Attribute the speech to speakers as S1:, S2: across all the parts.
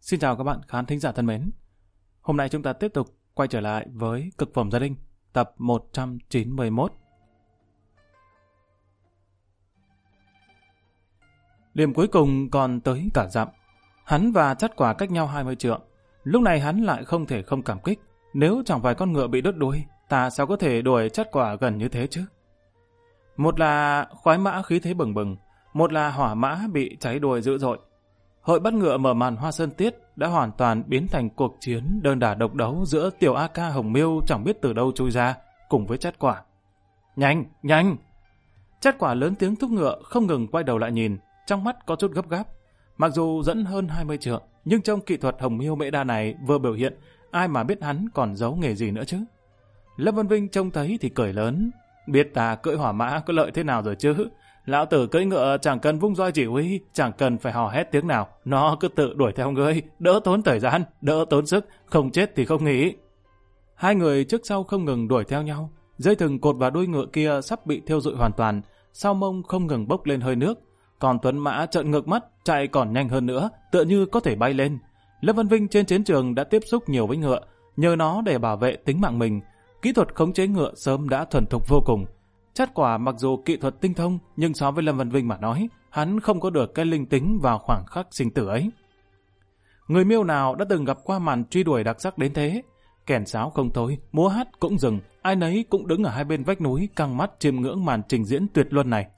S1: Xin chào các bạn khán thính giả thân mến. Hôm nay chúng ta tiếp tục quay trở lại với Cực phẩm gia đình, tập 191. Điểm cuối cùng còn tới cả dặm. Hắn và Chắt Quả cách nhau 20 trượng. Lúc này hắn lại không thể không cảm kích. Nếu chẳng phải con ngựa bị đứt đuôi, ta sao có thể đuổi Chắt Quả gần như thế chứ? Một là khoái mã khí thế bừng bừng, một là hỏa mã bị cháy đuôi dữ dội. Hội bắt ngựa mở màn Hoa Sơn Tiết đã hoàn toàn biến thành cuộc chiến đơn đả độc đấu giữa tiểu A Ca Hồng Miêu chẳng biết từ đâu chui ra cùng với Chắt Quả. Nhanh, nhanh! Chắt Quả lớn tiếng thúc ngựa, không ngừng quay đầu lại nhìn, trong mắt có chút gấp gáp. Mặc dù dẫn hơn 20 trượng, nhưng trong kỹ thuật Hồng Miêu Mễ Đa này vừa biểu hiện, ai mà biết hắn còn giấu nghề gì nữa chứ? Lâm Vân Vinh trông thấy thì cười lớn, biết ta cưỡi hỏa mã có lợi thế nào rồi chứ? Lão tử cưỡi ngựa chẳng cần vung roi chỉ huy, chẳng cần phải hò hét tiếng nào, nó cứ tự đuổi theo ngươi, đỡ tốn thời gian, đỡ tốn sức, không chết thì không nghỉ. Hai người trước sau không ngừng đuổi theo nhau, dây thừng cột vào đuôi ngựa kia sắp bị thiêu rụi hoàn toàn, sau mông không ngừng bốc lên hơi nước, còn Tuấn Mã trợn ngược mắt, chạy còn nhanh hơn nữa, tựa như có thể bay lên. Lâm Văn Vinh trên chiến trường đã tiếp xúc nhiều với ngựa, nhờ nó để bảo vệ tính mạng mình, kỹ thuật khống chế ngựa sớm đã thuần thục vô cùng. Chắt Quả mặc dù kỹ thuật tinh thông, nhưng so với Lâm Văn Vinh mà nói, hắn không có được cái linh tính vào khoảng khắc sinh tử ấy. Người Miêu nào đã từng gặp qua màn truy đuổi đặc sắc đến thế? Kèn sáo không thôi, múa hát cũng dừng, ai nấy cũng đứng ở hai bên vách núi căng mắt chiêm ngưỡng màn trình diễn tuyệt luân này.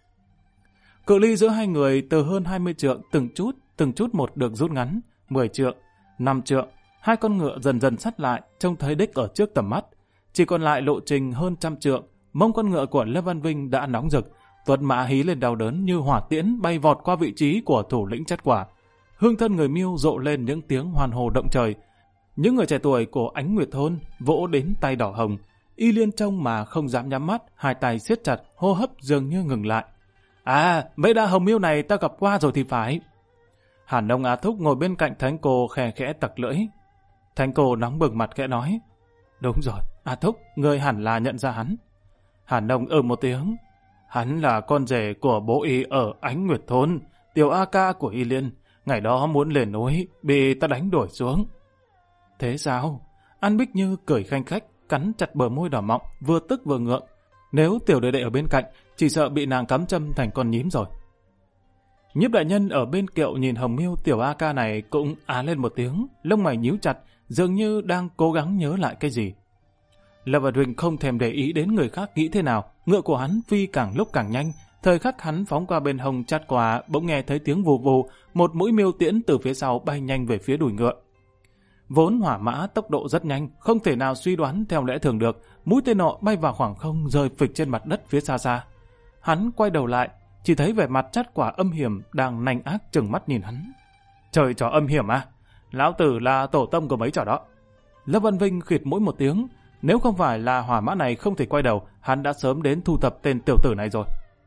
S1: Cự ly giữa hai người từ hơn 20 trượng từng chút một được rút ngắn, 10 trượng, 5 trượng, hai con ngựa dần dần sát lại, trông thấy đích ở trước tầm mắt. Chỉ còn lại lộ trình hơn 100 trượng, mông con ngựa của Lâm Văn Vinh đã nóng rực, Tuấn Mã hí lên đau đớn như hỏa tiễn bay vọt qua vị trí của thủ lĩnh Chắt Quả. Hương thân người Miêu rộ lên những tiếng hoan hô động trời. Những người trẻ tuổi của Ánh Nguyệt thôn vỗ đến tay đỏ hồng, Y Liên trông mà không dám nhắm mắt, hai tay siết chặt, hô hấp dường như ngừng lại. À, Mễ Đa Hồng Miêu này ta gặp qua rồi thì phải. Hàn Đông Á Thúc ngồi bên cạnh Thánh Cô khẽ khẽ tặc lưỡi. Thánh Cô nóng bừng mặt khẽ nói, đúng rồi, A Thúc, người hẳn là nhận ra hắn. Hàn Đông một tiếng, hắn là con rể của bố Y ở Ánh Nguyệt thôn, tiểu A Ca của Y Liên, ngày đó muốn lên núi, bị ta đánh đuổi xuống. Thế sao? An Bích Như cười khanh khách, cắn chặt bờ môi đỏ mọng, vừa tức vừa ngượng. Nếu tiểu đệ đệ ở bên cạnh, chỉ sợ bị nàng cắm châm thành con nhím rồi. Nhiếp đại nhân ở bên kiệu nhìn Hồng Miêu tiểu A Ca này cũng á lên một tiếng, lông mày nhíu chặt, dường như đang cố gắng nhớ lại cái gì. Lâm Văn Vinh không thèm để ý đến người khác nghĩ thế nào, ngựa của hắn phi càng lúc càng nhanh, thời khắc hắn phóng qua bên hông Chắt Quả bỗng nghe thấy tiếng vù vù, một mũi miêu tiễn từ phía sau bay nhanh về phía đùi ngựa. Vốn hỏa mã tốc độ rất nhanh, không thể nào suy đoán theo lẽ thường được, mũi tên nọ bay vào khoảng không rơi phịch trên mặt đất phía xa xa. Hắn quay đầu lại, chỉ thấy vẻ mặt Chắt Quả âm hiểm đang nanh ác trừng mắt nhìn hắn. Trời, trò âm hiểm à? Lão tử là tổ tông của mấy trò đó. Lâm Văn Vinh khịt mũi một tiếng, nếu không phải là hỏa mã này không thể quay đầu, hắn đã sớm đến thu thập tên tiểu tử này rồi.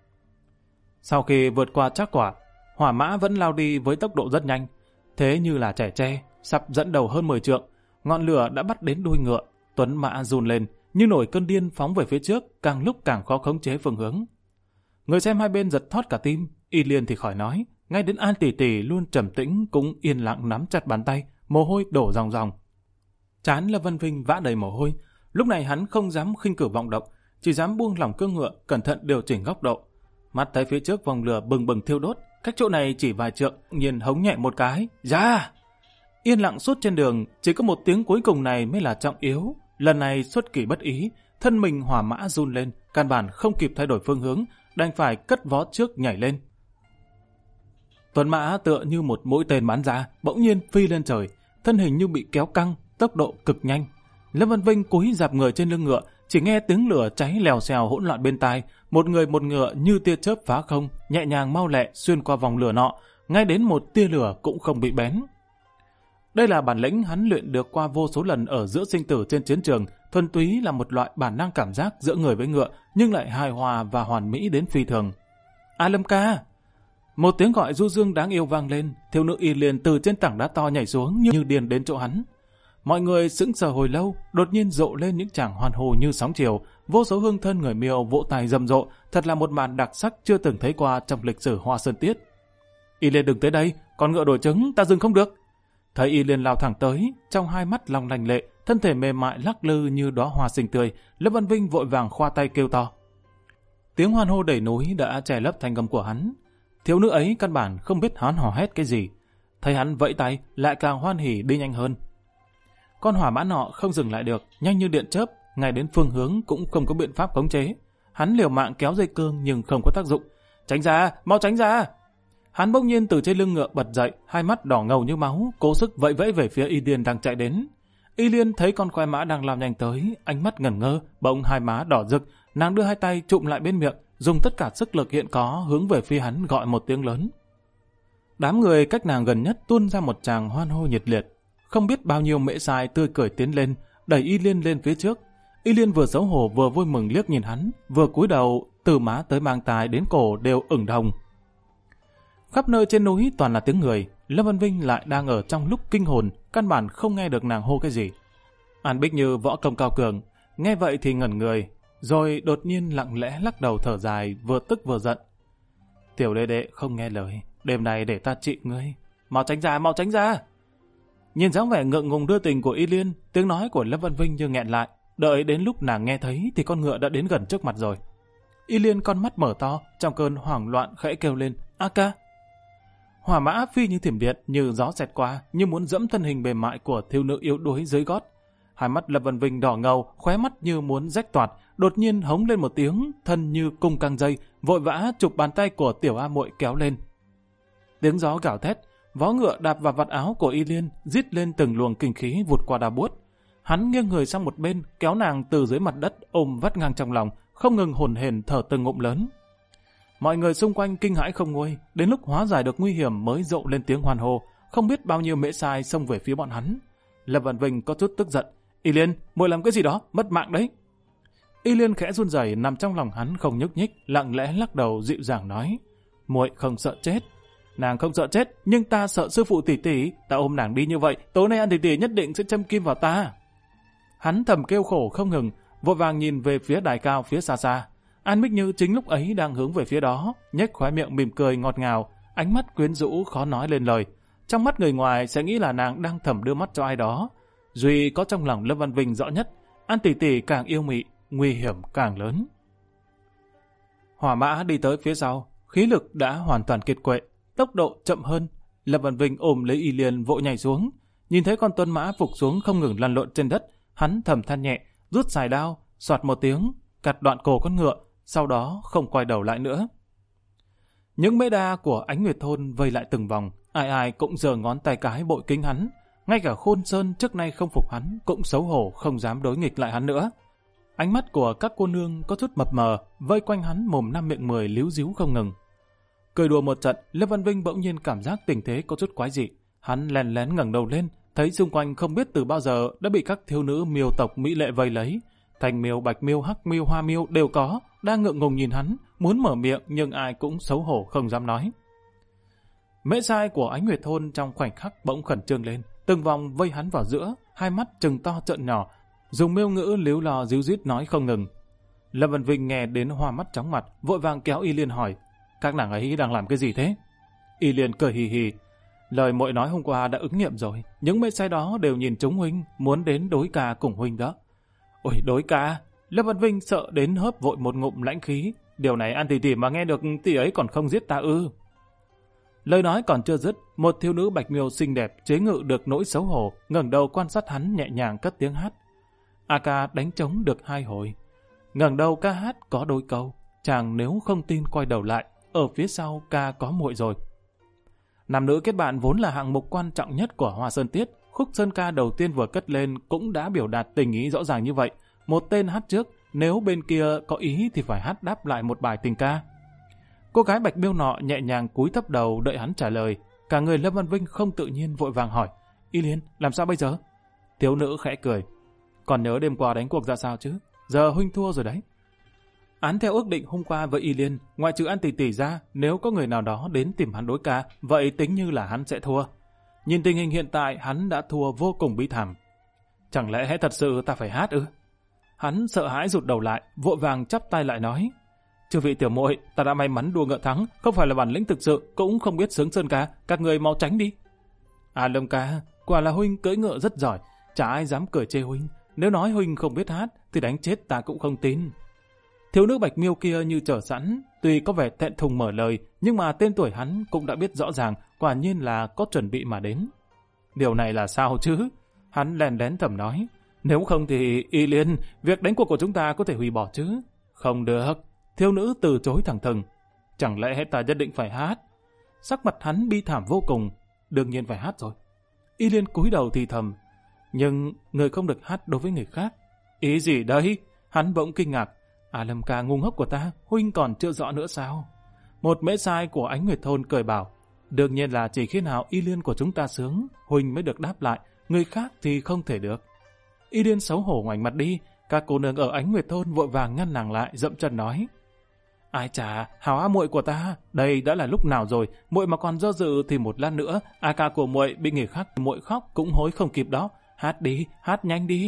S1: Sau khi vượt qua Chắt Quả, hỏa mã vẫn lao đi với tốc độ rất nhanh, thế như là trẻ tre, sắp dẫn đầu hơn 10 trượng, ngọn lửa đã bắt đến đuôi ngựa, Tuấn Mã run lên, như nổi cơn điên phóng về phía trước, càng lúc càng khó khống chế phương hướng. Người xem hai bên giật thót cả tim, Y Liên thì khỏi nói, ngay đến An tỷ tỷ luôn trầm tĩnh cũng yên lặng nắm chặt bàn tay, mồ hôi đổ ròng ròng. Trán Lâm Văn Vinh vã đầy mồ hôi, lúc này hắn không dám khinh cử vọng động, chỉ dám buông lỏng cương ngựa, cẩn thận điều chỉnh góc độ. Mắt thấy phía trước vòng lửa bừng bừng thiêu đốt, cách chỗ này chỉ vài trượng, nhiên hống nhẹ một cái, ra! Yên lặng suốt trên đường, chỉ có một tiếng cuối cùng này mới là trọng yếu. Lần này xuất kỳ bất ý, thân mình hỏa mã run lên, căn bản không kịp thay đổi phương hướng, đành phải cất vó trước nhảy lên. Tuấn Mã tựa như một mũi tên bắn ra, bỗng nhiên phi lên trời, thân hình như bị kéo căng, tốc độ cực nhanh. Lâm Văn Vinh cúi dạp người trên lưng ngựa, chỉ nghe tiếng lửa cháy lèo xèo hỗn loạn bên tai, một người một ngựa như tia chớp phá không, nhẹ nhàng mau lẹ xuyên qua vòng lửa nọ, ngay đến một tia lửa cũng không bị bén. Đây là bản lĩnh hắn luyện được qua vô số lần ở giữa sinh tử trên chiến trường, thuần túy là một loại bản năng cảm giác giữa người với ngựa, nhưng lại hài hòa và hoàn mỹ đến phi thường. A Lâm ca! Một tiếng gọi du dương đáng yêu vang lên, thiếu nữ Y Liên từ trên tảng đá to nhảy xuống như điên đến chỗ hắn. Mọi người sững sờ hồi lâu, đột nhiên rộ lên những tràng hoan hô như sóng chiều, vô số hương thân người Miêu vỗ tay rầm rộ, thật là một màn đặc sắc chưa từng thấy qua trong lịch sử Hoa Sơn Tiết. Y Liên đừng tới đây, con ngựa đổi trứng, ta dừng không được. Thấy Y Liên lao thẳng tới, trong hai mắt long lanh lệ, thân thể mềm mại lắc lư như đóa hoa xinh tươi, Lâm Văn Vinh vội vàng khoa tay kêu to. Tiếng hoan hô đầy núi đã che lấp thanh âm của hắn. Thiếu nữ ấy căn bản không biết hắn hò hét cái gì. Thấy hắn vẫy tay, lại càng hoan hỉ đi nhanh hơn. Con hỏa mã nọ không dừng lại được, nhanh như điện chớp, ngay đến phương hướng cũng không có biện pháp khống chế. Hắn liều mạng kéo dây cương nhưng không có tác dụng. Tránh ra, mau tránh ra! Hắn bỗng nhiên từ trên lưng ngựa bật dậy, hai mắt đỏ ngầu như máu, cố sức vẫy vẫy về phía Y Liên đang chạy đến. Y Liên thấy con khoai mã đang lao nhanh tới, ánh mắt ngẩn ngơ, bỗng hai má đỏ rực, nàng đưa hai tay chụm lại bên miệng, dùng tất cả sức lực hiện có hướng về phía hắn gọi một tiếng lớn. Đám người cách nàng gần nhất tuôn ra một tràng hoan hô nhiệt liệt. Không biết bao nhiêu mễ sai tươi cười tiến lên, đẩy Y Liên lên phía trước. Y Liên vừa xấu hổ vừa vui mừng liếc nhìn hắn, vừa cúi đầu, từ má tới mang tai đến cổ đều ửng hồng. Khắp nơi trên núi toàn là tiếng người, Lâm Văn Vinh lại đang ở trong lúc kinh hồn, căn bản không nghe được nàng hô cái gì. An Bích Như võ công cao cường, nghe vậy thì ngẩn người, rồi đột nhiên lặng lẽ lắc đầu thở dài, vừa tức vừa giận. Tiểu đệ đệ không nghe lời, đêm này để ta trị ngươi, mau tránh ra, mau tránh ra. Nhìn dáng vẻ ngượng ngùng đưa tình của Y Liên, tiếng nói của Lâm Văn Vinh như nghẹn lại, đợi đến lúc nàng nghe thấy thì con ngựa đã đến gần trước mặt rồi. Y Liên con mắt mở to, trong cơn hoảng loạn khẽ kêu lên, "A ca!" Hỏa mã phi như thiểm điện, như gió xẹt qua, như muốn dẫm thân hình mềm mại của thiếu nữ yếu đuối dưới gót. Hai mắt Lâm Văn Vinh đỏ ngầu, khóe mắt như muốn rách toạc, đột nhiên hống lên một tiếng, thân như cung căng dây, vội vã chụp bàn tay của tiểu A muội kéo lên. Tiếng gió gào thét, vó ngựa đạp vào vạt áo của Y Liên, rít lên từng luồng kinh khí vụt qua đà buốt. Hắn nghiêng người sang một bên, kéo nàng từ dưới mặt đất ôm vắt ngang trong lòng, không ngừng hổn hển thở từng ngụm lớn. Mọi người xung quanh kinh hãi không nguôi, đến lúc hóa giải được nguy hiểm mới rộ lên tiếng hoan hô, không biết bao nhiêu mễ sai xông về phía bọn hắn. Lâm Văn Vinh có chút tức giận, "Y Liên, muội làm cái gì đó, mất mạng đấy." Y Liên khẽ run rẩy nằm trong lòng hắn không nhúc nhích, lặng lẽ lắc đầu dịu dàng nói, "Muội không sợ chết." "Nàng không sợ chết, nhưng ta sợ sư phụ tỷ tỷ, ta ôm nàng đi như vậy, tối nay An tỷ tỷ nhất định sẽ châm kim vào ta." Hắn thầm kêu khổ không ngừng, vội vàng nhìn về phía đài cao phía xa xa. An Bích Như chính lúc ấy đang hướng về phía đó, nhếch khóe miệng mỉm cười ngọt ngào, ánh mắt quyến rũ khó nói lên lời. Trong mắt người ngoài sẽ nghĩ là nàng đang thầm đưa mắt cho ai đó. Duy có trong lòng Lâm Văn Vinh rõ nhất, An tỷ tỷ càng yêu mị, nguy hiểm càng lớn. Hỏa mã đi tới phía sau, khí lực đã hoàn toàn kiệt quệ, tốc độ chậm hơn. Lâm Văn Vinh ôm lấy Y Liên vội nhảy xuống, nhìn thấy con tuấn mã phục xuống không ngừng lăn lộn trên đất, hắn thầm than nhẹ, rút xài đao, xoạt một tiếng, cắt đoạn cổ con ngựa, sau đó không quay đầu lại nữa. Những mễ đa của Ánh Nguyệt thôn vây lại từng vòng, ai ai cũng giơ ngón tay cái bội kính hắn, ngay cả Khôn Sơn trước nay không phục hắn cũng xấu hổ không dám đối nghịch lại hắn nữa. Ánh mắt của các cô nương có chút mập mờ, vây quanh hắn mồm năm miệng mười líu díu không ngừng. Cười đùa một trận, Lâm Văn Vinh bỗng nhiên cảm giác tình thế có chút quái dị. Hắn lén lén ngẩng đầu lên, thấy xung quanh không biết từ bao giờ đã bị các thiếu nữ miêu tộc mỹ lệ vây lấy. Thành miêu, bạch miêu, hắc miêu, hoa miêu đều có, đang ngượng ngùng nhìn hắn, muốn mở miệng nhưng ai cũng xấu hổ không dám nói. Mễ sai của Ánh Nguyệt thôn trong khoảnh khắc bỗng khẩn trương lên, từng vòng vây hắn vào giữa, hai mắt trừng to trợn nhỏ, dùng miêu ngữ líu lò díu dít nói không ngừng. Lâm Văn Vinh nghe đến hoa mắt chóng mặt, vội vàng kéo Y Liên hỏi, "Các nàng ấy đang làm cái gì thế?" Y Liên cười hì hì, "Lời muội nói hôm qua đã ứng nghiệm rồi, những mễ sai đó đều nhìn trúng huynh, muốn đến đối ca cùng huynh đó." "Ôi đối ca!" Lâm Văn Vinh sợ đến hớp vội một ngụm lãnh khí, "Điều này An tỷ tỷ mà nghe được tỷ ấy còn không giết ta ư?" Lời nói còn chưa dứt, một thiếu nữ bạch miêu xinh đẹp chế ngự được nỗi xấu hổ, ngẩng đầu quan sát hắn nhẹ nhàng cất tiếng hát. A ca đánh trống được 2 hồi, ngẩng đầu ca hát có đôi câu, chàng nếu không tin quay đầu lại, ở phía sau ca có muội rồi. Nam nữ kết bạn vốn là hạng mục quan trọng nhất của Hoa Sơn Tiết, khúc sơn ca đầu tiên vừa cất lên cũng đã biểu đạt tình ý rõ ràng như vậy. Một tên hát trước, nếu bên kia có ý thì phải hát đáp lại một bài tình ca. Cô gái bạch miêu nọ nhẹ nhàng cúi thấp đầu đợi hắn trả lời. Cả người Lâm Văn Vinh không tự nhiên vội vàng hỏi, "Y Liên, làm sao bây giờ?" Thiếu nữ khẽ cười, "Còn nhớ đêm qua đánh cuộc ra sao chứ? Giờ huynh thua rồi đấy." Án theo ước định hôm qua với Y Liên, ngoại trừ An tỷ tỷ ra, nếu có người nào đó đến tìm hắn đối ca, vậy tính như là hắn sẽ thua. Nhìn tình hình hiện tại, hắn đã thua vô cùng bi thảm. Chẳng lẽ thật sự ta phải hát ư? Hắn sợ hãi rụt đầu lại, vội vàng chắp tay lại nói, "Chư vị tiểu muội, ta đã may mắn đua ngựa thắng, không phải là bản lĩnh thực sự, cũng không biết sướng sơn ca, các người mau tránh đi." "À Lâm ca, quả là huynh cưỡi ngựa rất giỏi, chả ai dám cười chê huynh. Nếu nói huynh không biết hát, thì đánh chết ta cũng không tin. Thiếu nữ Bạch Miêu kia như chờ sẵn, tuy có vẻ thẹn thùng mở lời, nhưng mà tên tuổi hắn cũng đã biết rõ ràng, quả nhiên là có chuẩn bị mà đến. Điều này là sao chứ? Hắn lén lén thầm nói. Nếu không thì Y Liên, việc đánh cuộc của chúng ta có thể hủy bỏ chứ? Không được. Thiếu nữ từ chối thẳng thừng. Chẳng lẽ ta nhất định phải hát? Sắc mặt hắn bi thảm vô cùng. Đương nhiên phải hát rồi. Y Liên cúi đầu thì thầm. Nhưng người không được hát đối với người khác. Ý gì đấy? Hắn bỗng kinh ngạc. À Lâm ca ngu ngốc của ta, huynh còn chưa rõ nữa sao? Một mễ sai của Ánh Nguyệt Thôn cười bảo. Đương nhiên là chỉ khi nào Y Liên của chúng ta sướng, huynh mới được đáp lại, người khác thì không thể được. Y Liên xấu hổ ngoảnh mặt đi, các cô nương ở Ánh Nguyệt Thôn vội vàng ngăn nàng lại, dậm chân nói. Ai chà, hảo á muội của ta, đây đã là lúc nào rồi, muội mà còn do dự thì một lát nữa, a ca của muội bị người khác muội khóc cũng hối không kịp đó, hát đi, hát nhanh đi.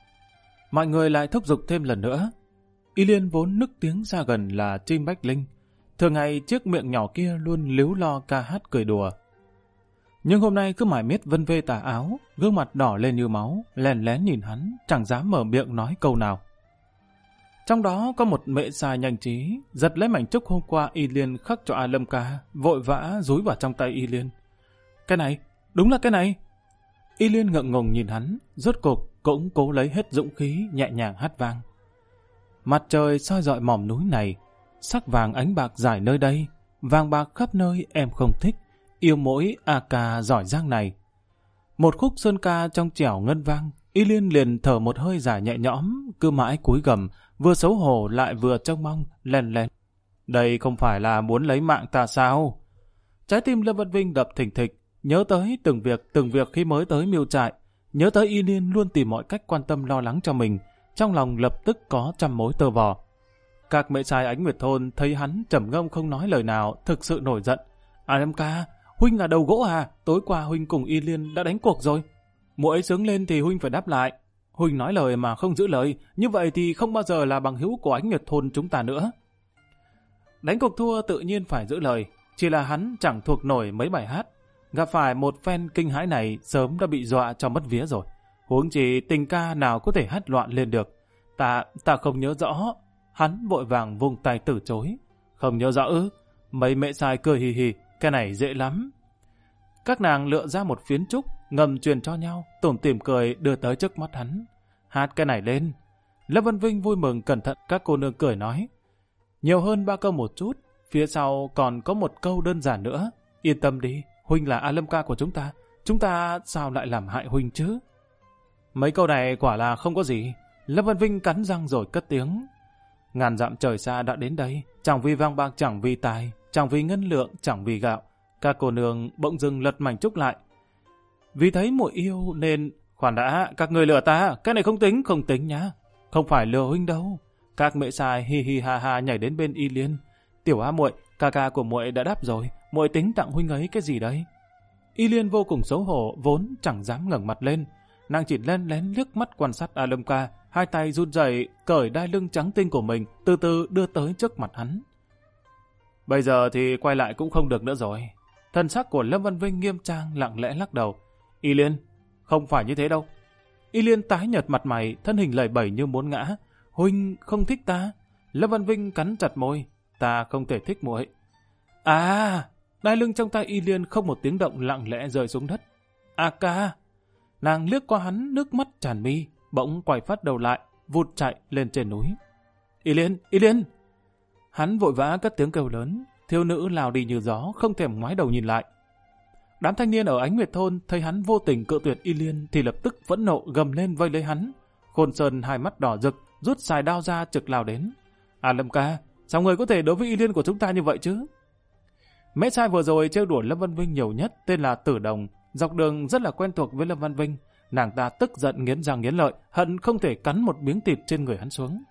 S1: Mọi người lại thúc giục thêm lần nữa. Y Liên vốn nức tiếng ra gần là chim bách linh, thường ngày chiếc miệng nhỏ kia luôn líu lo ca hát cười đùa. Nhưng hôm nay cứ mải miết vân vê tà áo, gương mặt đỏ lên như máu, lén lén nhìn hắn, chẳng dám mở miệng nói câu nào. Trong đó có một mẹ sai nhanh trí, giật lấy mảnh trúc hôm qua Y Liên khắc cho A Lâm ca, vội vã dúi vào trong tay Y Liên. Cái này, đúng là cái này. Y Liên ngượng ngùng nhìn hắn, rốt cuộc cũng cố lấy hết dũng khí, nhẹ nhàng hát vang. Mặt trời soi rọi mỏm núi này, sắc vàng ánh bạc dài nơi đây, vàng bạc khắp nơi em không thích, yêu mỗi a ca giỏi giang này. Một khúc sơn ca trong trẻo ngân vang, Y Liên liền thở một hơi dài nhẹ nhõm, cứ mãi cúi gầm, vừa xấu hổ lại vừa trông mong, len len. Đây không phải là muốn lấy mạng ta sao? Trái tim Lâm Văn Vinh đập thình thịch, nhớ tới từng việc khi mới tới miêu trại, nhớ tới Y Liên luôn tìm mọi cách quan tâm lo lắng cho mình, trong lòng lập tức có trăm mối tơ vò. Các mẹ trai Ánh Nguyệt Thôn thấy hắn trầm ngâm không nói lời nào, thực sự nổi giận. À Lâm ca, huynh là đầu gỗ à? Tối qua huynh cùng Y Liên đã đánh cuộc rồi. Muội ấy sướng lên thì huynh phải đáp lại. Huynh nói lời mà không giữ lời, như vậy thì không bao giờ là bằng hữu của Ánh Nguyệt Thôn chúng ta nữa. Đánh cuộc thua tự nhiên phải giữ lời, chỉ là hắn chẳng thuộc nổi mấy bài hát. Gặp phải một phen kinh hãi này sớm đã bị dọa cho mất vía rồi. Huống chỉ tình ca nào có thể hát loạn lên được. Ta không nhớ rõ. Hắn vội vàng vung tay từ chối. Không nhớ rõ ư? Mấy mẹ sai cười hì hì, cái này dễ lắm. Các nàng lựa ra một phiến trúc, ngầm truyền cho nhau, tủm tỉm cười đưa tới trước mắt hắn. Hát cái này lên. Lâm Văn Vinh vui mừng cẩn thận các cô nương cười nói. Nhiều hơn 3 câu một chút, phía sau còn có một câu đơn giản nữa. Yên tâm đi, huynh là A Lâm ca của chúng ta sao lại làm hại huynh chứ? Mấy câu này quả là không có gì. Lâm Văn Vinh cắn răng rồi cất tiếng. Ngàn dặm trời xa đã đến đây, chẳng vì vàng bạc, chẳng vì tài, chẳng vì ngân lượng, chẳng vì gạo. Các cô nương bỗng dưng lật mảnh trúc lại. Vì thấy muội yêu nên... Khoan đã, các người lừa ta, cái này không tính nhá. Không phải lừa huynh đâu. Các mẹ sai hi hi ha ha nhảy đến bên Y Liên. Tiểu á muội, ca ca của muội đã đáp rồi, muội tính tặng huynh ấy cái gì đấy? Y Liên vô cùng xấu hổ, vốn chẳng dám ngẩng mặt lên. Nàng chỉ lén lén liếc mắt quan sát A Lâm ca, hai tay run rẩy cởi đai lưng trắng tinh của mình, từ từ đưa tới trước mặt hắn. Bây giờ thì quay lại cũng không được nữa rồi. Thần sắc của Lâm Văn Vinh nghiêm trang lặng lẽ lắc đầu. Y Liên, không phải như thế đâu. Y Liên tái nhợt mặt mày, thân hình lẩy bẩy như muốn ngã. Huynh không thích ta? Lâm Văn Vinh cắn chặt môi. Ta không thể thích muội. À, đai lưng trong tay Y Liên không một tiếng động lặng lẽ rơi xuống đất. A ca. Nàng liếc qua hắn, nước mắt tràn mi, bỗng quay phát đầu lại, vụt chạy lên trên núi. Y Liên, Y Liên. Hắn vội vã cất tiếng kêu lớn, thiếu nữ lao đi như gió, không thèm ngoái đầu nhìn lại. Đám thanh niên ở Ánh Nguyệt Thôn thấy hắn vô tình cự tuyệt Y Liên thì lập tức phẫn nộ gầm lên vây lấy hắn. Khôn Sơn hai mắt đỏ rực, rút xài đao ra trực lao đến. À Lâm ca, sao người có thể đối với Y Liên của chúng ta như vậy chứ? Mẹ trai vừa rồi trêu đùa Lâm Văn Vinh nhiều nhất tên là Tử Đồng, dọc đường rất là quen thuộc với Lâm Văn Vinh. Nàng ta tức giận nghiến răng nghiến lợi, hận không thể cắn một miếng thịt trên người hắn xuống.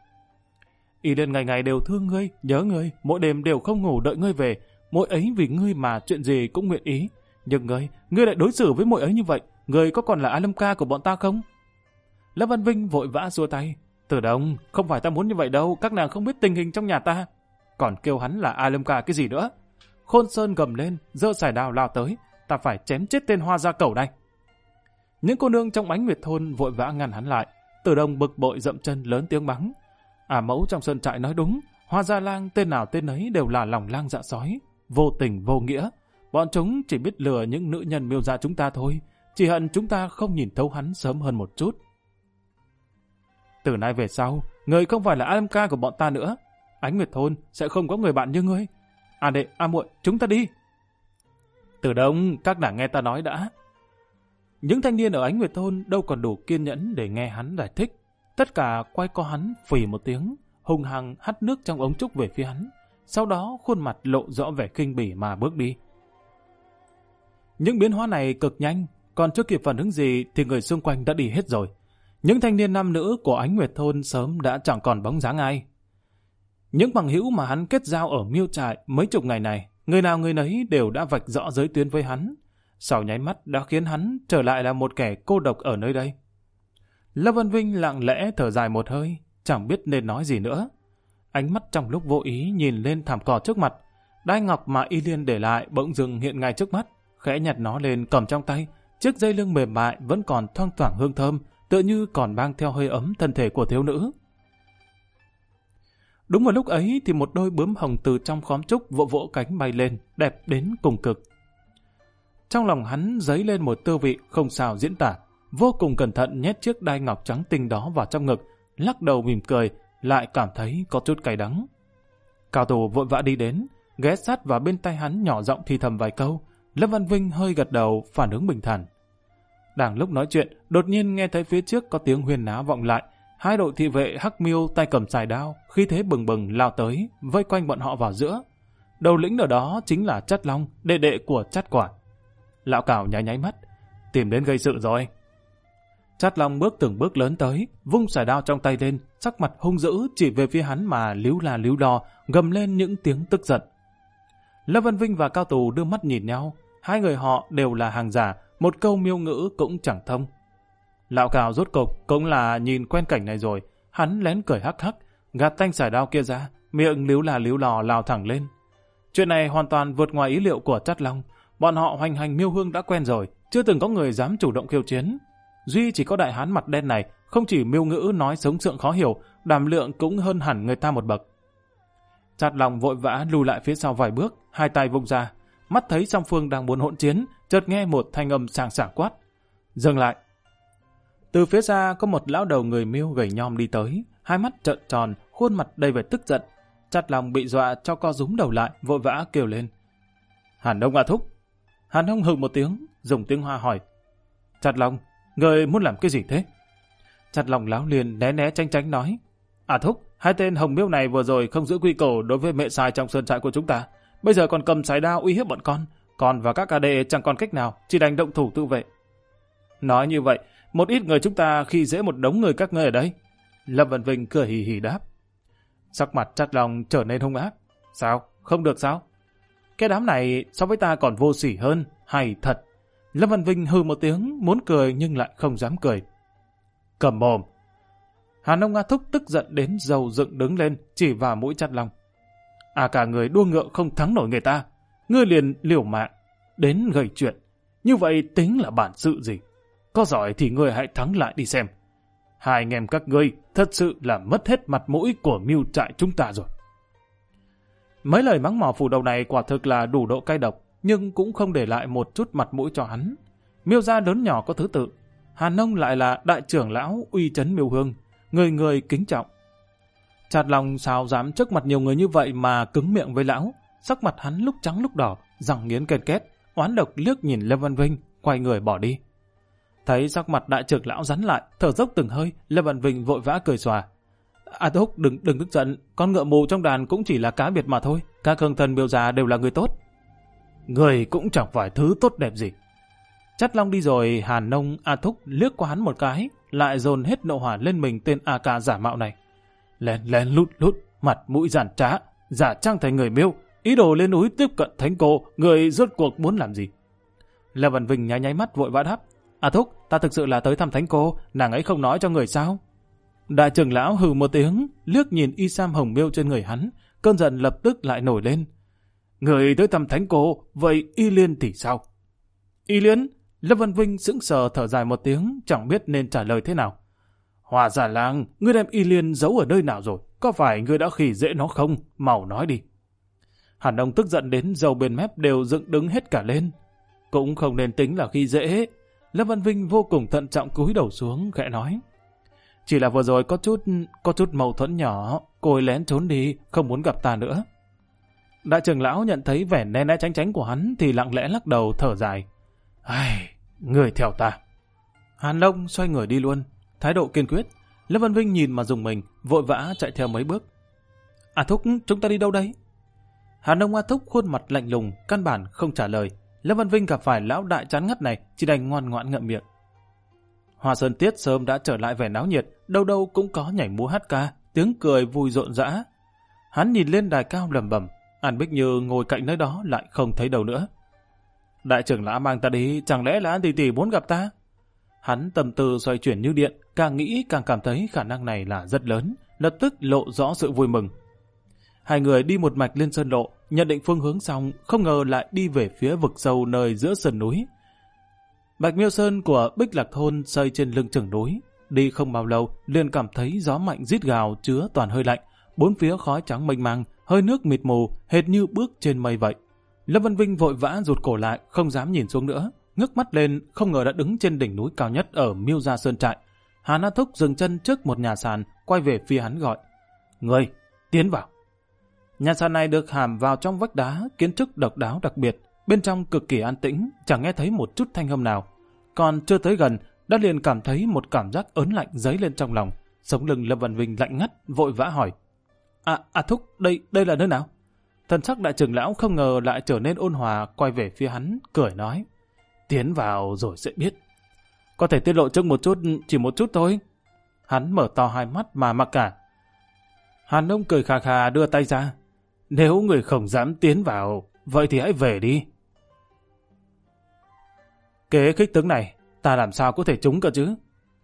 S1: Y Liên ngày ngày đều thương ngươi, nhớ ngươi, mỗi đêm đều không ngủ đợi ngươi về, mỗi ấy vì ngươi mà chuyện gì cũng nguyện ý. Nhưng ngươi lại đối xử với mỗi ấy như vậy, ngươi có còn là A Lâm ca của bọn ta không? Lâm Văn Vinh vội vã xua tay. Tử Đồng, không phải ta muốn như vậy đâu, các nàng không biết tình hình trong nhà ta. Còn kêu hắn là A Lâm ca cái gì nữa? Khôn Sơn gầm lên, giơ sải đao lao tới, ta phải chém chết tên hoa gia cẩu này. Những cô nương trong Ánh Nguyệt thôn vội vã ngăn hắn lại. Từ Đông bực bội dậm chân lớn tiếng mắng. Mẫu trong sơn trại nói đúng, Hoa Gia Lang tên nào tên ấy đều là lòng lang dạ sói, vô tình vô nghĩa. Bọn chúng chỉ biết lừa những nữ nhân Miêu gia chúng ta thôi, chỉ hận chúng ta không nhìn thấu hắn sớm hơn một chút. Từ nay về sau, người không phải là A Lâm ca của bọn ta nữa. Ánh Nguyệt thôn sẽ không có người bạn như ngươi. Đệ, muội, chúng ta đi. Từ Đông, các nàng nghe ta nói đã. Những thanh niên ở Ánh Nguyệt thôn đâu còn đủ kiên nhẫn để nghe hắn giải thích. Tất cả quay co hắn phì một tiếng, hùng hăng hắt nước trong ống trúc về phía hắn. Sau đó khuôn mặt lộ rõ vẻ khinh bỉ mà bước đi. Những biến hóa này cực nhanh, còn chưa kịp phản ứng gì thì người xung quanh đã đi hết rồi. Những thanh niên nam nữ của Ánh Nguyệt thôn sớm đã chẳng còn bóng dáng ai. Những bằng hữu mà hắn kết giao ở Miêu trại mấy chục ngày này, người nào người nấy đều đã vạch rõ giới tuyến với hắn. Sau nháy mắt đã khiến hắn trở lại là một kẻ cô độc ở nơi đây. Lâm Vân Vinh lặng lẽ thở dài một hơi, chẳng biết nên nói gì nữa. Ánh mắt trong lúc vô ý nhìn lên thảm cỏ trước mặt, đai ngọc mà Y Liên để lại bỗng dưng hiện ngay trước mắt, khẽ nhặt nó lên cầm trong tay. Chiếc dây lưng mềm mại vẫn còn thoang thoảng hương thơm, tựa như còn mang theo hơi ấm thân thể của thiếu nữ. Đúng vào lúc ấy thì một đôi bướm hồng từ trong khóm trúc vỗ vỗ cánh bay lên, đẹp đến cùng cực. Trong lòng hắn dấy lên một tư vị không sao diễn tả, vô cùng cẩn thận nhét chiếc đai ngọc trắng tinh đó vào trong ngực, lắc đầu mỉm cười, lại cảm thấy có chút cay đắng. Cao Thủ vội vã đi đến, ghé sát vào bên tay hắn nhỏ giọng thì thầm vài câu. Lâm Văn Vinh hơi gật đầu, phản ứng bình thản. Đang lúc nói chuyện, đột nhiên nghe thấy phía trước có tiếng huyên náo vọng lại. Hai đội thị vệ hắc miêu tay cầm sài đao, khí thế bừng bừng lao tới, vây quanh bọn họ vào giữa. Đầu lĩnh ở đó chính là Chát Long, đệ đệ của Chát Quả. Lão Cảo nháy nháy mắt, tìm đến gây sự rồi. Chát Long bước từng bước lớn tới, vung sài đao trong tay lên, sắc mặt hung dữ chỉ về phía hắn mà líu la líu đò, gầm lên những tiếng tức giận. Lâm Văn Vinh và Cao Tù đưa mắt nhìn nhau, hai người họ đều là hàng giả, một câu miêu ngữ cũng chẳng thông. Lão Cào rốt cục cũng là nhìn quen cảnh này rồi, hắn lén cười hắc hắc, gạt thanh sải đao kia ra, miệng líu là líu lò lao thẳng lên. Chuyện này hoàn toàn vượt ngoài ý liệu của Chát Long, bọn họ hoành hành miêu hương đã quen rồi, chưa từng có người dám chủ động khiêu chiến. Duy chỉ có đại hán mặt đen này, không chỉ miêu ngữ nói sống sượng khó hiểu, đảm lượng cũng hơn hẳn người ta một bậc. Chát Long vội vã lùi lại phía sau vài bước, hai tay vung ra, mắt thấy song phương đang muốn hỗn chiến, chợt nghe một thanh âm sảng sảng quát: dừng lại! Từ phía xa có một lão đầu người Miêu gầy nhom đi tới, hai mắt trợn tròn, khuôn mặt đầy vẻ tức giận. Chát Long bị dọa cho co rúm đầu lại, vội vã kêu lên: Hàn Đông à thúc! Hàn Đông hừ một tiếng, dùng tiếng Hoa hỏi: Chát Long, người muốn làm cái gì thế? Chát Long láo liền né né tránh tránh nói: thúc, hai tên Hồng Miêu này vừa rồi không giữ quy củ đối với mẹ sai trong sơn trại của chúng ta, bây giờ còn cầm sải đao uy hiếp bọn con và các ca đệ chẳng còn cách nào, chỉ đành động thủ tự vệ. Nói như vậy, một ít người chúng ta khi dễ một đống người các ngươi ở đây. Lâm Văn Vinh cười hì hì đáp. Sắc mặt Chát Long trở nên hung ác. Sao? Không được sao? Cái đám này so với ta còn vô sỉ hơn, hay thật. Lâm Văn Vinh hừ một tiếng, muốn cười nhưng lại không dám cười. Cầm mồm! Hàn Ông A Thúc tức giận đến râu dựng đứng lên, chỉ vào mũi Chát Long. Cả người đua ngựa không thắng nổi người ta, ngươi liền liều mạng đến gây chuyện, như vậy tính là bản sự gì? Có giỏi thì ngươi hãy thắng lại đi xem. Hai anh em các ngươi thật sự là mất hết mặt mũi của Mưu trại chúng ta rồi. Mấy lời mắng mỏ phủ đầu này quả thực là đủ độ cay độc, nhưng cũng không để lại một chút mặt mũi cho hắn. Miêu gia lớn nhỏ có thứ tự, Hàn Nông lại là đại trưởng lão uy chấn Miêu Hương, người người kính trọng. Chát Long sao dám trước mặt nhiều người như vậy mà cứng miệng với lão, sắc mặt hắn lúc trắng lúc đỏ, răng nghiến ken két, oán độc liếc nhìn Lâm Văn Vinh, quay người bỏ đi. Thấy sắc mặt đại trưởng lão rắn lại, thở dốc từng hơi, Lâm Văn Vinh vội vã cười xòa. Thúc, đừng tức giận, con ngựa mù trong đàn cũng chỉ là cá biệt mà thôi, các hương thần Miêu gia đều là người tốt. Người cũng chẳng phải thứ tốt đẹp gì. Chát Long đi rồi, Hàn Nông Thúc liếc qua hắn một cái, lại dồn hết nộ hỏa lên mình tên ca giả mạo này. Lén lút, mặt mũi giản trá, giả trang thành người Miêu, ý đồ lên núi tiếp cận thánh cô, người rốt cuộc muốn làm gì? Lâm Văn Vinh nháy mắt vội vã đáp. Thúc, ta thực sự là tới thăm thánh cô, nàng ấy không nói cho người sao? Đại trưởng lão hừ một tiếng, liếc nhìn y sam hồng Miêu trên người hắn, cơn giận lập tức lại nổi lên. Người tới thăm thánh cô, vậy Y Liên thì sao? Y Liên? Lâm Văn Vinh sững sờ thở dài một tiếng, chẳng biết nên trả lời thế nào. Hòa Già Lang, ngươi đem Y Liên giấu ở nơi nào rồi? Có phải ngươi đã khỉ dễ nó không? Mau nói đi. Hàn Đông tức giận đến râu bên mép đều dựng đứng hết cả lên. Cũng không nên tính là khi dễ. Lâm Văn Vinh vô cùng thận trọng cúi đầu xuống, khẽ nói. Chỉ là vừa rồi có chút mâu thuẫn nhỏ, cô ấy lén trốn đi, không muốn gặp ta nữa. Đại trưởng lão nhận thấy vẻ né né tránh tránh của hắn thì lặng lẽ lắc đầu thở dài. Ai, người theo ta. Hàn Đông xoay người đi luôn, thái độ kiên quyết. Lâm Văn Vinh nhìn mà dùng mình, vội vã chạy theo mấy bước. À Thúc, chúng ta đi đâu đây? Hàn Đông A Thúc khuôn mặt lạnh lùng, căn bản không trả lời. Lâm Văn Vinh gặp phải lão đại chán ngắt này, chỉ đành ngoan ngoãn ngậm miệng. Hoa Sơn Tiết sớm đã trở lại vẻ náo nhiệt, đâu đâu cũng có nhảy múa hát ca, tiếng cười vui rộn rã. Hắn nhìn lên đài cao lẩm bẩm, An Bích Như ngồi cạnh nơi đó lại không thấy đâu nữa. Đại trưởng lão mang ta đi, chẳng lẽ là An tỷ tỷ muốn gặp ta? Hắn tâm tư xoay chuyển như điện, càng nghĩ càng cảm thấy khả năng này là rất lớn, lập tức lộ rõ sự vui mừng. Hai người đi một mạch lên sơn lộ, nhận định phương hướng xong, không ngờ lại đi về phía vực sâu nơi giữa sườn núi. Bạch Miêu Sơn của Bích Lạc Thôn xây trên lưng chừng núi, đi không bao lâu liền cảm thấy gió mạnh rít gào chứa toàn hơi lạnh, bốn phía khói trắng mênh mang, hơi nước mịt mù, hệt như bước trên mây vậy. Lâm Văn Vinh vội vã rụt cổ lại, không dám nhìn xuống nữa, ngước mắt lên, không ngờ đã đứng trên đỉnh núi cao nhất ở Miêu Gia Sơn trại. Hàn A Thúc dừng chân trước một nhà sàn, quay về phía hắn gọi: "Người, tiến vào." Nhà sàn này được hàm vào trong vách đá, kiến trúc độc đáo đặc biệt, bên trong cực kỳ an tĩnh, chẳng nghe thấy một chút thanh âm nào. Còn chưa tới gần, đã liền cảm thấy một cảm giác ớn lạnh dấy lên trong lòng. Sống lưng Lâm Văn Vinh lạnh ngắt, vội vã hỏi: Thúc, đây là nơi nào?" Thần sắc đại trưởng lão không ngờ lại trở nên ôn hòa, quay về phía hắn, cười nói: "Tiến vào rồi sẽ biết. Có thể tiết lộ trước một chút, chỉ một chút thôi." Hắn mở to hai mắt mà mặc cả. Hàn Đông cười khà khà đưa tay ra: "Nếu người không dám tiến vào, vậy thì hãy về đi." Kế khích tướng này, ta làm sao có thể trúng cơ chứ?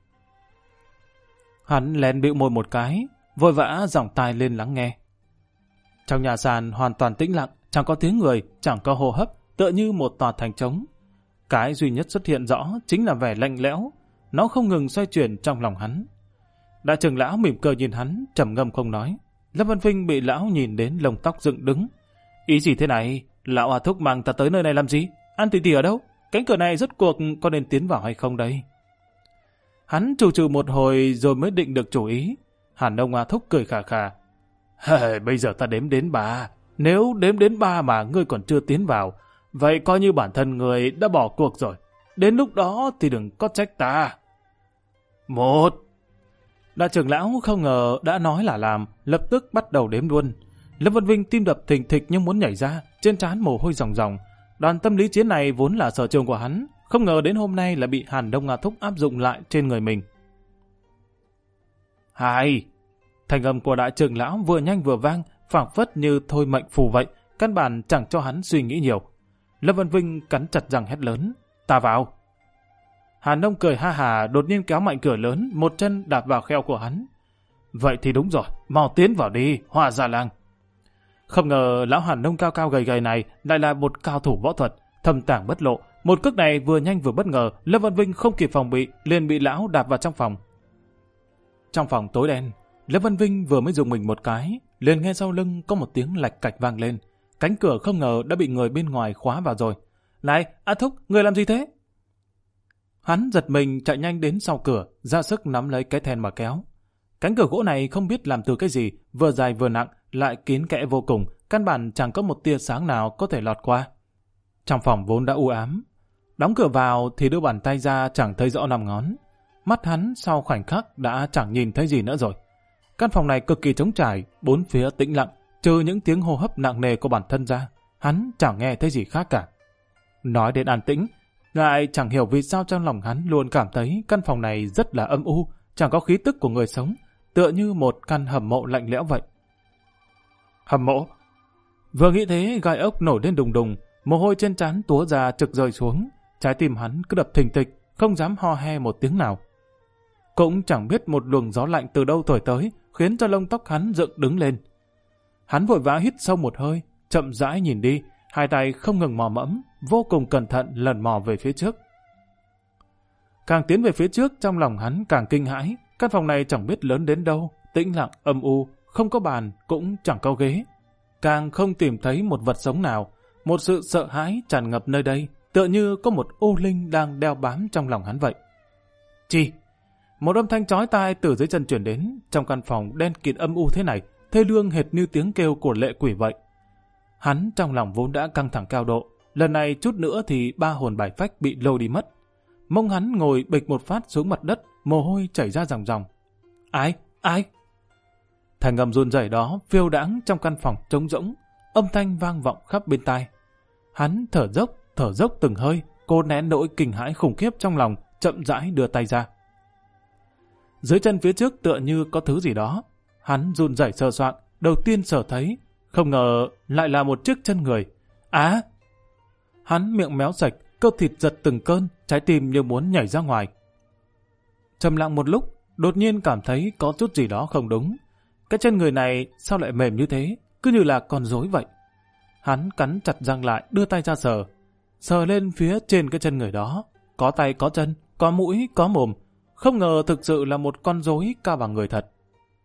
S1: Hắn lén bĩu môi một cái, vội vã giọng tai lên lắng nghe. Trong nhà sàn hoàn toàn tĩnh lặng, chẳng có tiếng người, chẳng có hô hấp, tựa như một tòa thành trống. Cái duy nhất xuất hiện rõ chính là vẻ lạnh lẽo, nó không ngừng xoay chuyển trong lòng hắn. Đại trưởng lão mỉm cười nhìn hắn, trầm ngâm không nói. Lâm Văn Vinh bị lão nhìn đến lông tóc dựng đứng. Ý gì thế này? Lão Hà Thúc mang ta tới nơi này làm gì? An tỷ tỷ ở đâu? Cánh cửa này rốt cuộc có nên tiến vào hay không đây? Hắn trù trừ một hồi rồi mới định được chủ ý. Hàn Đông A Thúc cười khà khà: Bây giờ ta đếm đến 3. Nếu đếm đến 3 mà ngươi còn chưa tiến vào, vậy coi như bản thân người đã bỏ cuộc rồi. Đến lúc đó thì đừng có trách ta. 1. Đại trưởng lão không ngờ đã nói là làm, lập tức bắt đầu đếm luôn. Lâm Văn Vinh tim đập thình thịch nhưng muốn nhảy ra, trên trán mồ hôi ròng ròng. Đoàn tâm lý chiến này vốn là sở trường của hắn, không ngờ đến hôm nay là bị Hàn Đông A Thúc áp dụng lại trên người mình. 2. Thành âm của đại trưởng lão vừa nhanh vừa vang, phảng phất như thôi mệnh phù vậy, căn bản chẳng cho hắn suy nghĩ nhiều. Lâm Văn Vinh cắn chặt răng hét lớn: "Ta vào!" Hàn Đông cười ha hà, đột nhiên kéo mạnh cửa lớn, một chân đạp vào kheo của hắn. "Vậy thì đúng rồi, mau tiến vào đi, Hoa Già Lang." Không ngờ lão Hàn Đông cao cao gầy gầy này lại là một cao thủ võ thuật, thâm tàng bất lộ. Một cước này vừa nhanh vừa bất ngờ, Lâm Văn Vinh không kịp phòng bị, liền bị lão đạp vào trong phòng. Trong phòng tối đen, Lâm Văn Vinh vừa mới dùng mình một cái, liền nghe sau lưng có một tiếng lạch cạch vang lên. Cánh cửa không ngờ đã bị người bên ngoài khóa vào rồi. "Này, A Thúc, người làm gì thế?" Hắn giật mình chạy nhanh đến sau cửa, ra sức nắm lấy cái then mà kéo. Cánh cửa gỗ này không biết làm từ cái gì, vừa dài vừa nặng, lại kín kẽ vô cùng, căn bản chẳng có một tia sáng nào có thể lọt qua. Trong phòng vốn đã u ám, đóng cửa vào thì đưa bàn tay ra chẳng thấy rõ năm ngón. Mắt hắn sau khoảnh khắc đã chẳng nhìn thấy gì nữa rồi. Căn phòng này cực kỳ trống trải, bốn phía tĩnh lặng, trừ những tiếng hô hấp nặng nề của bản thân ra, hắn chẳng nghe thấy gì khác cả. Nói đến an tĩnh, lại chẳng hiểu vì sao trong lòng hắn luôn cảm thấy căn phòng này rất là âm u, chẳng có khí tức của người sống, tựa như một căn hầm mộ lạnh lẽo vậy. Hầm mộ? Vừa nghĩ thế, gai ốc nổi lên đùng đùng, mồ hôi trên trán túa ra trực rơi xuống, trái tim hắn cứ đập thình thịch, không dám ho he một tiếng nào. Cũng chẳng biết một luồng gió lạnh từ đâu thổi tới, khiến cho lông tóc hắn dựng đứng lên. Hắn vội vã hít sâu một hơi, chậm rãi nhìn đi, hai tay không ngừng mò mẫm, vô cùng cẩn thận lần mò về phía trước. Càng tiến về phía trước, trong lòng hắn càng kinh hãi. Căn phòng này chẳng biết lớn đến đâu, tĩnh lặng âm u, không có bàn, cũng chẳng có ghế. Càng không tìm thấy một vật sống nào. Một sự sợ hãi tràn ngập nơi đây, tựa như có một ô linh đang đeo bám trong lòng hắn vậy. Chi? Một âm thanh chói tai từ dưới chân chuyển đến, trong căn phòng đen kịt âm u thế này, thê lương hệt như tiếng kêu của lệ quỷ vậy. Hắn trong lòng vốn đã căng thẳng cao độ, lần này chút nữa thì 3 hồn 7 phách bị lôi đi mất. Mông hắn ngồi bịch một phát xuống mặt đất, mồ hôi chảy ra ròng ròng. Ai? Ai? Thành âm run rẩy đó phiêu đãng trong căn phòng trống rỗng, âm thanh vang vọng khắp bên tai. Hắn thở dốc từng hơi, cô nén nỗi kinh hãi khủng khiếp trong lòng, chậm rãi đưa tay ra. Dưới chân phía trước tựa như có thứ gì đó. Hắn run rẩy sờ soạng, đầu tiên sờ thấy, không ngờ lại là một chiếc chân người. Á! Hắn miệng méo sạch, cơ thịt giật từng cơn, trái tim như muốn nhảy ra ngoài. Trầm lặng một lúc, đột nhiên cảm thấy có chút gì đó không đúng. Cái chân người này sao lại mềm như thế, cứ như là con rối vậy. Hắn cắn chặt răng lại, đưa tay ra sờ. Sờ lên phía trên cái chân người đó. Có tay có chân, có mũi, có mồm. Không ngờ thực sự là một con rối cao bằng người thật.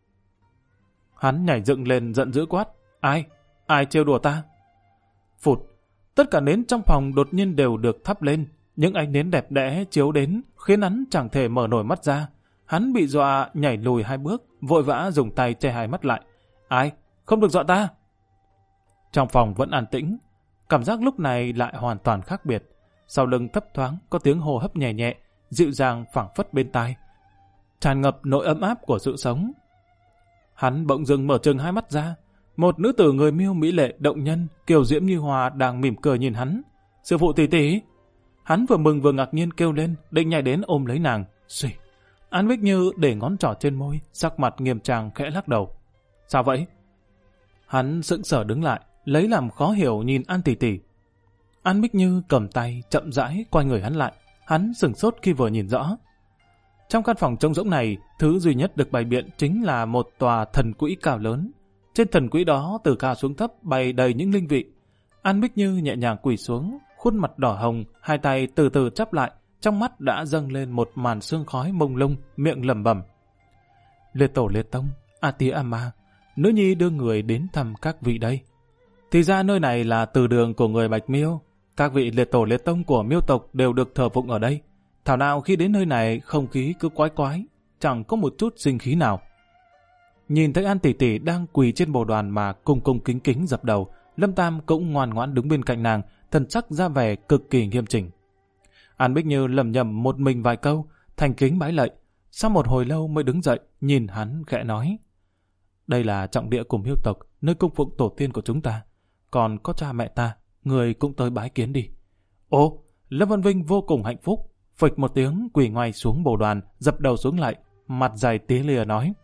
S1: Hắn nhảy dựng lên giận dữ quát. Ai? Ai trêu đùa ta? Phụt! Tất cả nến trong phòng đột nhiên đều được thắp lên. Những ánh nến đẹp đẽ chiếu đến khiến hắn chẳng thể mở nổi mắt ra. Hắn bị dọa nhảy lùi 2 bước, vội vã dùng tay che 2 mắt lại. Ai? Không được dọa ta! Trong phòng vẫn an tĩnh. Cảm giác lúc này lại hoàn toàn khác biệt. Sau lưng thấp thoáng có tiếng hô hấp nhẹ nhẹ, dịu dàng phảng phất bên tai, tràn ngập nỗi ấm áp của sự sống. Hắn bỗng dưng mở trừng 2 mắt ra. Một nữ tử người Miêu mỹ lệ động nhân, kiều diễm như hoa đang mỉm cười nhìn hắn. Sư phụ tỷ tỷ! Hắn vừa mừng vừa ngạc nhiên kêu lên, định nhảy đến ôm lấy nàng. Xùi! An Bích Như để ngón trỏ trên môi, sắc mặt nghiêm trang khẽ lắc đầu. Sao vậy? Hắn sững sờ đứng lại, lấy làm khó hiểu nhìn An tỷ tỷ. An Bích Như cầm tay chậm rãi quay người hắn lại. Hắn sửng sốt khi vừa nhìn rõ. Trong căn phòng trống rỗng này, thứ duy nhất được bày biện chính là một tòa thần quỹ cao lớn. Trên thần quỹ đó từ cao xuống thấp bày đầy những linh vị. An Bích Như nhẹ nhàng quỳ xuống, khuôn mặt đỏ hồng, 2 tay từ từ chắp lại, trong mắt đã dâng lên một màn sương khói mông lung, miệng lẩm bẩm. Liệt tổ liệt tông, A Tía A Ma, nữ nhi đưa người đến thăm các vị đây. Thì ra nơi này là từ đường của người Bạch Miêu. Các vị liệt tổ liệt tông của Miêu tộc đều được thờ phụng ở đây. Thảo nào khi đến nơi này không khí cứ quái quái, chẳng có một chút sinh khí nào. Nhìn thấy An tỷ tỷ đang quỳ trên bồ đoàn mà cung cung kính kính dập đầu, Lâm Tam cũng ngoan ngoãn đứng bên cạnh nàng, thần sắc ra vẻ cực kỳ nghiêm chỉnh. An Bích Như lẩm nhẩm một mình vài câu, thành kính bái lạy, sau một hồi lâu mới đứng dậy, nhìn hắn khẽ nói: Đây là trọng địa của Miêu tộc, nơi cung phụng tổ tiên của chúng ta, còn có cha mẹ ta, người cũng tới bái kiến đi. Ồ, Lâm Văn Vinh vô cùng hạnh phúc, phịch một tiếng quỳ ngoài xuống bồ đoàn, dập đầu xuống lại, mặt dày tía lìa nói: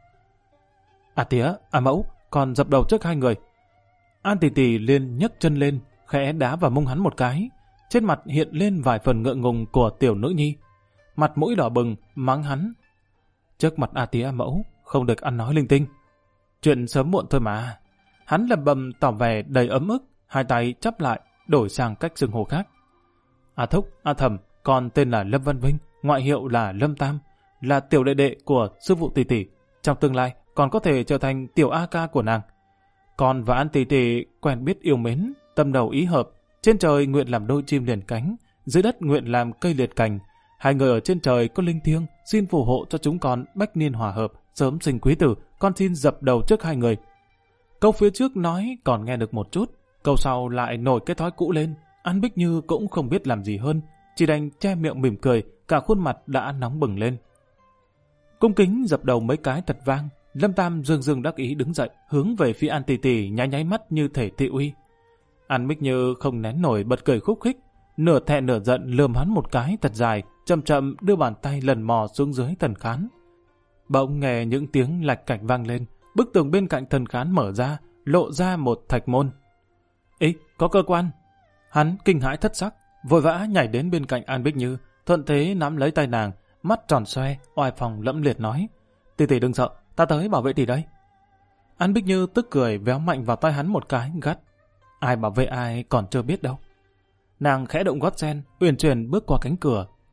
S1: À tía, à mẫu, còn dập đầu trước 2 người. An tỷ tỷ liền nhấc chân lên, khẽ đá vào mông hắn một cái. Trên mặt hiện lên vài phần ngượng ngùng của tiểu nữ nhi. Mặt mũi đỏ bừng, mắng hắn: Trước mặt A tía A mẫu, không được ăn nói linh tinh. Chuyện sớm muộn thôi mà. Hắn lẩm bẩm tỏ vẻ đầy ấm ức, 2 tay chắp lại, đổi sang cách xưng hô khác. A thúc, A thẩm, con tên là Lâm Văn Vinh, ngoại hiệu là Lâm Tam, là tiểu đệ đệ của sư phụ tỷ tỷ. Trong tương lai, còn có thể trở thành tiểu A ca của nàng. Con và An tỷ tỷ quen biết yêu mến, tâm đầu ý hợp. Trên trời nguyện làm đôi chim liền cánh, dưới đất nguyện làm cây liệt cành. 2 người ở trên trời có linh thiêng, xin phù hộ cho chúng con bách niên hòa hợp, sớm sinh quý tử. Con xin dập đầu trước 2 người. Câu phía trước nói còn nghe được một chút, câu sau lại nổi cái thói cũ lên. An Bích Như cũng không biết làm gì hơn, chỉ đành che miệng mỉm cười, cả khuôn mặt đã nóng bừng lên. Cung kính dập đầu mấy cái thật vang. Lâm Tam dương dương đắc ý đứng dậy, hướng về phía An tỷ tỷ nháy nháy mắt như thể thị uy. An Bích Như không nén nổi bật cười khúc khích, nửa thẹn nửa giận lườm hắn một cái thật dài, chậm chậm đưa bàn tay lần mò xuống dưới thần khán. Bỗng nghe những tiếng lạch cạch vang lên, bức tường bên cạnh thần khán mở ra, lộ ra một thạch môn. Ý, có cơ quan! Hắn kinh hãi thất sắc, vội vã nhảy đến bên cạnh An Bích Như, thuận thế nắm lấy tay nàng, mắt tròn xoe, oai phòng lẫm liệt nói: Tỷ tỷ đừng sợ, ta tới bảo vệ tỷ đây. An Bích Như tức cười véo mạnh vào tay hắn một cái, gắt: Ai bảo vệ ai còn chưa biết đâu. Nàng khẽ động gót sen, uyển chuyển bước qua cánh cửa,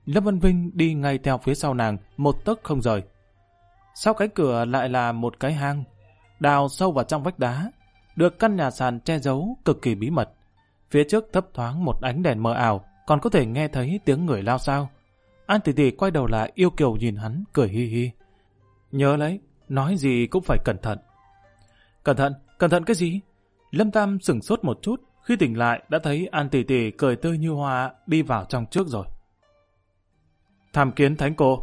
S1: Lâm Vân Vinh đi ngay theo phía sau nàng, một tấc không rời. Sau cái cửa lại là một cái hang, đào sâu vào trong vách đá, được căn nhà sàn che giấu cực kỳ bí mật. Phía trước thấp thoáng một ánh đèn mờ ảo, còn có thể nghe thấy tiếng người lao xao. An Tỷ Tỷ quay đầu lại yêu kiều nhìn hắn, cười hi hi. Nhớ lấy, nói gì cũng phải cẩn thận. Cẩn thận cái gì? Lâm Tam sửng sốt một chút, khi tỉnh lại đã thấy An Tỷ Tỷ cười tươi như hoa đi vào trong trước rồi. Tham kiến thánh cô.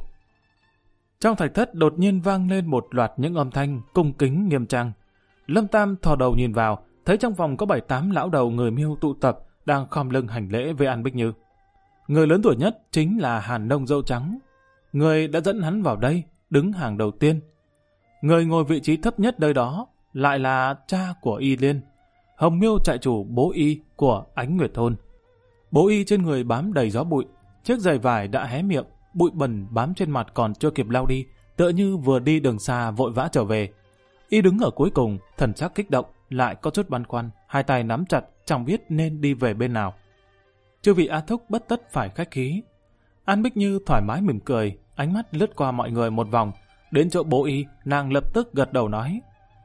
S1: Trong thạch thất đột nhiên vang lên một loạt những âm thanh cung kính nghiêm trang. Lâm Tam thò đầu nhìn vào, thấy trong phòng có 7-8 lão đầu người Miêu tụ tập đang khom lưng hành lễ với An Bích Như. Người lớn tuổi nhất chính là Hàn Nông Dâu Trắng. Người đã dẫn hắn vào đây, đứng hàng đầu tiên. Người ngồi vị trí thấp nhất nơi đó lại là cha của Y Liên, Hồng Miêu trại chủ bố Y của Ánh Nguyệt Thôn. Bố Y trên người bám đầy gió bụi, chiếc giày vải đã hé miệng, bụi bẩn bám trên mặt còn chưa kịp lau đi, tựa như vừa đi đường xa vội vã trở về. Y đứng ở cuối cùng, thần sắc kích động, lại có chút băn khoăn, hai tay nắm chặt, chẳng biết nên đi về bên nào. Chư vị A Thúc bất tất phải khách khí. An Bích Như thoải mái mỉm cười, ánh mắt lướt qua mọi người một vòng, đến chỗ bố Y, nàng lập tức gật đầu nói: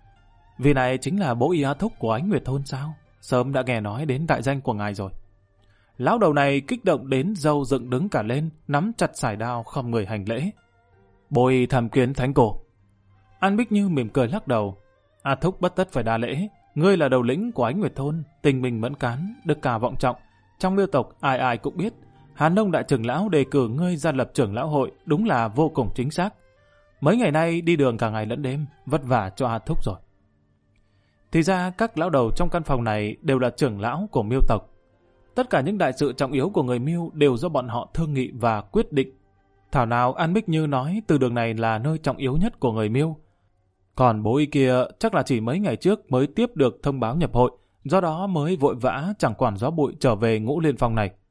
S1: Vì này chính là bố Y A Thúc của Ánh Nguyệt Thôn sao? Sớm đã nghe nói đến đại danh của ngài rồi. Lão đầu này kích động đến râu dựng đứng cả lên, nắm chặt sải đao không người hành lễ. Bố Y tham kiến thánh cổ. An Bích Như mỉm cười lắc đầu. A Thúc bất tất phải đa lễ, ngươi là đầu lĩnh của Ánh Nguyệt Thôn, tình mình mẫn cán, đức cao vọng trọng. Trong Miêu tộc ai ai cũng biết, Hàn Nông đại trưởng lão đề cử ngươi ra lập trưởng lão hội đúng là vô cùng chính xác. Mấy ngày nay đi đường cả ngày lẫn đêm, vất vả cho A Thúc rồi. Thì ra các lão đầu trong căn phòng này đều là trưởng lão của Miêu tộc. Tất cả những đại sự trọng yếu của người Miêu đều do bọn họ thương nghị và quyết định. Thảo nào An Bích Như nói từ đường này là nơi trọng yếu nhất của người Miêu. Còn bố Y kia chắc là chỉ mấy ngày trước mới tiếp được thông báo nhập hội, do đó mới vội vã chẳng quản gió bụi trở về Ngũ Liên Phong này.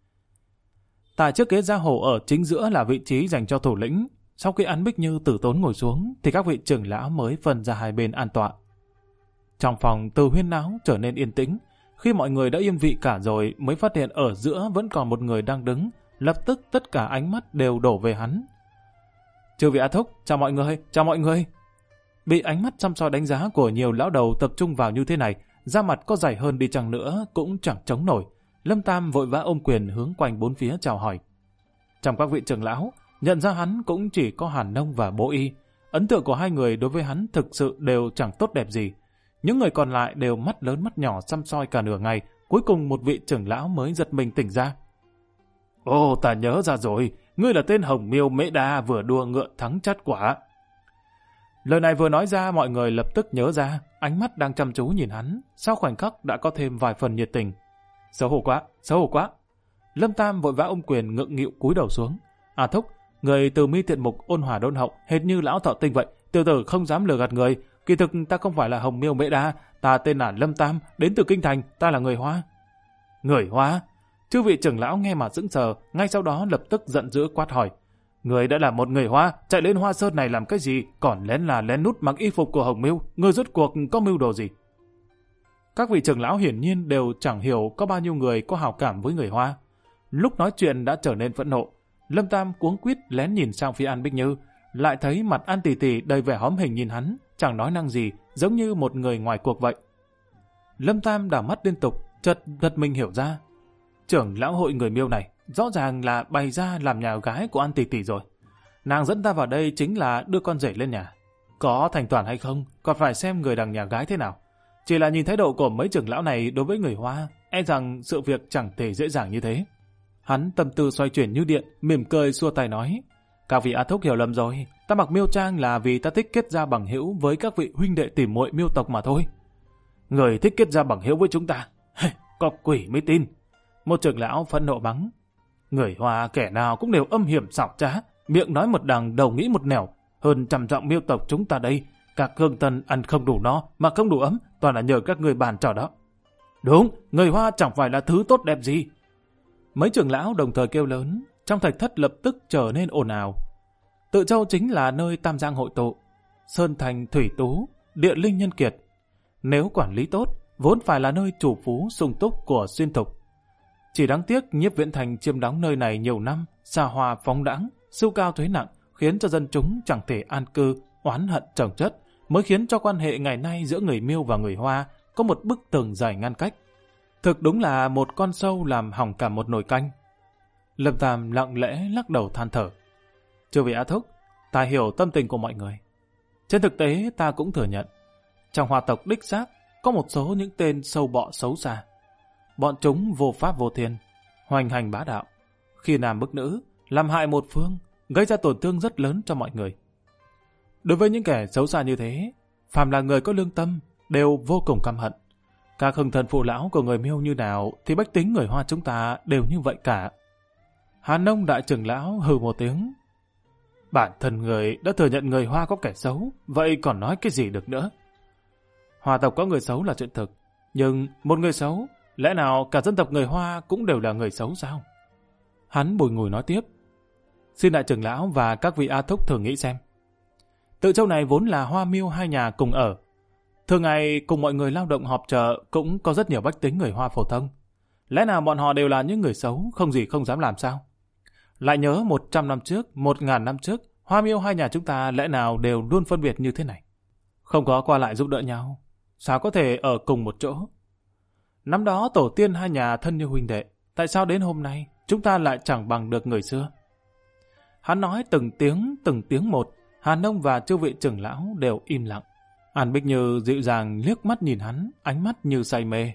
S1: Tại chiếc ghế gia hồ ở chính giữa là vị trí dành cho thủ lĩnh. Sau khi An Bích Như tử tốn ngồi xuống thì các vị trưởng lão mới phân ra hai bên an tọa. Trong phòng từ huyên náo trở nên yên tĩnh. Khi mọi người đã yên vị cả rồi mới phát hiện ở giữa vẫn còn một người đang đứng. Lập tức tất cả ánh mắt đều đổ về hắn. Chư vị A Thúc, chào mọi người. Bị ánh mắt chăm soi đánh giá của nhiều lão đầu tập trung vào như thế này, da mặt có dày hơn đi chăng nữa cũng chẳng chống nổi. Lâm Tam vội vã ôm quyền hướng quanh bốn phía chào hỏi. Trong các vị trưởng lão, nhận ra hắn cũng chỉ có Hàn Nông và bố Y. Ấn tượng của hai người đối với hắn thực sự đều chẳng tốt đẹp gì. Những người còn lại đều mắt lớn mắt nhỏ săm soi cả nửa ngày, cuối cùng một vị trưởng lão mới giật mình tỉnh ra. Ồ, ta nhớ ra rồi, ngươi là tên Hồng Miêu Mễ Đa vừa đua ngựa thắng chát quả. Lời này vừa nói ra mọi người lập tức nhớ ra, ánh mắt đang chăm chú nhìn hắn, sau khoảnh khắc đã có thêm vài phần nhiệt tình. Xấu hổ quá. Lâm Tam vội vã ôm quyền ngượng nghịu cúi đầu xuống. A Thúc, người từ mi tiện mục ôn hòa đôn hậu, hệt như lão thọ tinh vậy, tiểu tử không dám lừa gạt người. Kỳ thực ta không phải là Hồng Miêu Mễ Đa, ta tên là Lâm Tam, đến từ Kinh Thành, ta là người Hoa. Người Hoa? Chư vị trưởng lão nghe mà sững sờ, ngay sau đó lập tức giận dữ quát hỏi. Người đã là một người Hoa, chạy lên Hoa Sơn này làm cái gì, còn lén nút mặc y phục của Hồng Miêu, người rốt cuộc có mưu đồ gì? Các vị trưởng lão hiển nhiên đều chẳng hiểu có bao nhiêu người có hảo cảm với người Hoa. Lúc nói chuyện đã trở nên phẫn nộ. Lâm Tam cuống quýt lén nhìn sang phía An Bích Như, lại thấy mặt An Tỷ Tỷ đầy vẻ hóm hình nhìn hắn, chẳng nói năng gì, giống như một người ngoài cuộc vậy. Lâm Tam đảo mắt liên tục, chợt giật mình hiểu ra. Trưởng lão hội người Miêu này rõ ràng là bày ra làm nhà gái của An Tỷ Tỷ rồi. Nàng dẫn ta vào đây chính là đưa con rể lên nhà. Có thành toàn hay không, còn phải xem người đằng nhà gái thế nào. Chỉ là nhìn thái độ của mấy trưởng lão này đối với người Hoa, e rằng sự việc chẳng thể dễ dàng như thế. Hắn tâm tư xoay chuyển như điện, mỉm cười xua tay nói. Các vị A Thúc hiểu lầm rồi, ta mặc Miêu trang là vì ta thích kết giao bằng hữu với các vị huynh đệ tỉ muội Miêu tộc mà thôi. Người thích kết giao bằng hữu với chúng ta, có quỷ mới tin. Một trưởng lão phẫn nộ mắng. Người Hoa kẻ nào cũng đều âm hiểm xảo trá, miệng nói một đằng đầu nghĩ một nẻo. Hơn trăm trọng Miêu tộc chúng ta đây, các hương tân ăn không đủ no mà không đủ ấm, toàn là nhờ các người bàn trò đó. Đúng, người Hoa chẳng phải là thứ tốt đẹp gì. Mấy trưởng lão đồng thời kêu lớn, trong thạch thất lập tức trở nên ồn ào. Tự Châu chính là nơi Tam Giang hội tụ, sơn thành thủy tú, địa linh nhân kiệt. Nếu quản lý tốt, vốn phải là nơi chủ phú sung túc của xuyên thục. Chỉ đáng tiếc Nhiếp Viễn Thành chiêm đóng nơi này nhiều năm, xa hoa phóng đãng, sưu cao thuế nặng, khiến cho dân chúng chẳng thể an cư, oán hận chồng chất, mới khiến cho quan hệ ngày nay giữa người Miêu và người Hoa có một bức tường dài ngăn cách. Thực đúng là một con sâu làm hỏng cả một nồi canh. Lâm Tam lặng lẽ lắc đầu than thở. Chư vị A Thúc, ta hiểu tâm tình của mọi người. Trên thực tế ta cũng thừa nhận, trong Hoa tộc đích xác có một số những tên sâu bọ xấu xa. Bọn chúng vô pháp vô thiên, hoành hành bá đạo, khi nam bức nữ, làm hại một phương, gây ra tổn thương rất lớn cho mọi người. Đối với những kẻ xấu xa như thế, phàm là người có lương tâm đều vô cùng căm hận. Các hưng thần phụ lão của người Miêu như nào thì bách tính người Hoa chúng ta đều như vậy cả. Hàn Nông đại trưởng lão hừ một tiếng. Bản thân người đã thừa nhận người Hoa có kẻ xấu, vậy còn nói cái gì được nữa? Hoa tộc có người xấu là chuyện thực, nhưng một người xấu, lẽ nào cả dân tộc người Hoa cũng đều là người xấu sao? Hắn bùi ngùi nói tiếp. Xin đại trưởng lão và các vị A Thúc thử nghĩ xem. Tự Châu này vốn là Hoa Miêu hai nhà cùng ở. Thường ngày cùng mọi người lao động họp chợ cũng có rất nhiều bách tính người Hoa phổ thông. Lẽ nào bọn họ đều là những người xấu, không gì không dám làm sao? Lại nhớ 100 năm trước, 1000 năm trước, Hoa Miêu hai nhà chúng ta lẽ nào đều luôn phân biệt như thế này? Không có qua lại giúp đỡ nhau, sao có thể ở cùng một chỗ? Năm đó tổ tiên hai nhà thân như huynh đệ, tại sao đến hôm nay chúng ta lại chẳng bằng được người xưa? Hắn nói từng tiếng một, Hàn Nông và chư vị trưởng lão đều im lặng. An Bích Như dịu dàng liếc mắt nhìn hắn, ánh mắt như say mê.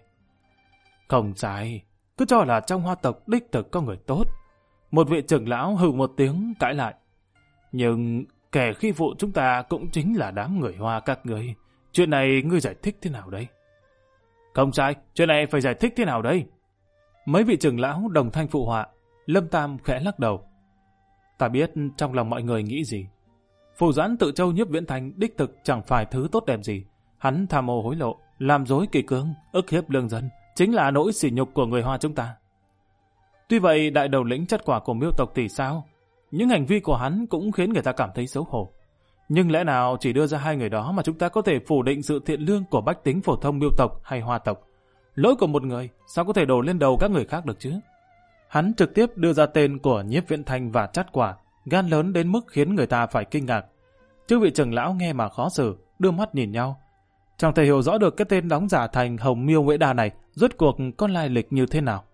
S1: Không sai, cứ cho là trong Hoa tộc đích thực có người tốt. Một vị trưởng lão hừ một tiếng cãi lại. Nhưng kẻ khi phụ chúng ta cũng chính là đám người Hoa các ngươi. Chuyện này ngươi giải thích thế nào đây? Không sai, chuyện này phải giải thích thế nào đây? Mấy vị trưởng lão đồng thanh phụ họa. Lâm Tam khẽ lắc đầu. Ta biết trong lòng mọi người nghĩ gì. Phù Doãn Tự Châu Nhiếp Viễn Thành đích thực chẳng phải thứ tốt đẹp gì. Hắn tham ô hối lộ, làm dối kỷ cương, ức hiếp lương dân, chính là nỗi sỉ nhục của người Hoa chúng ta. Tuy vậy, đại đầu lĩnh chất quả của Miêu tộc thì sao? Những hành vi của hắn cũng khiến người ta cảm thấy xấu hổ. Nhưng lẽ nào chỉ đưa ra hai người đó mà chúng ta có thể phủ định sự thiện lương của bách tính phổ thông Miêu tộc hay Hoa tộc? Lỗi của một người sao có thể đổ lên đầu các người khác được chứ? Hắn trực tiếp đưa ra tên của Nhiếp Viễn Thành và Trát Quả, gan lớn đến mức khiến người ta phải kinh ngạc. Chư vị trưởng lão nghe mà khó xử, đưa mắt nhìn nhau. Chẳng thể hiểu rõ được cái tên đóng giả thành Hồng Miêu Nguyễn Đa này rốt cuộc có lai lịch như thế nào.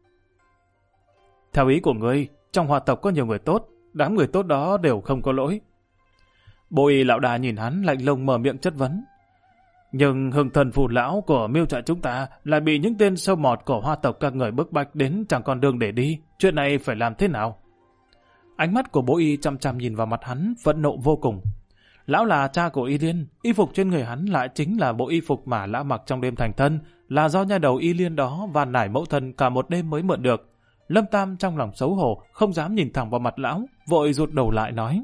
S1: Theo ý của ngươi, trong Hoa tộc có nhiều người tốt, đám người tốt đó đều không có lỗi. Bộ y lão đà nhìn hắn lạnh lùng mở miệng chất vấn. Nhưng hưng thần phù lão của Miêu trại chúng ta lại bị những tên sâu mọt của Hoa tộc các người bức bách đến chẳng còn đường để đi. Chuyện này phải làm thế nào? Ánh mắt của bố y chăm chăm nhìn vào mặt hắn, phẫn nộ vô cùng. Lão là cha của Y Liên, y phục trên người hắn lại chính là bộ y phục mà lão mặc trong đêm thành thân, là do nha đầu Y Liên đó và nải mẫu thân cả một đêm mới mượn được. Lâm Tam trong lòng xấu hổ, không dám nhìn thẳng vào mặt lão, vội rụt đầu lại nói.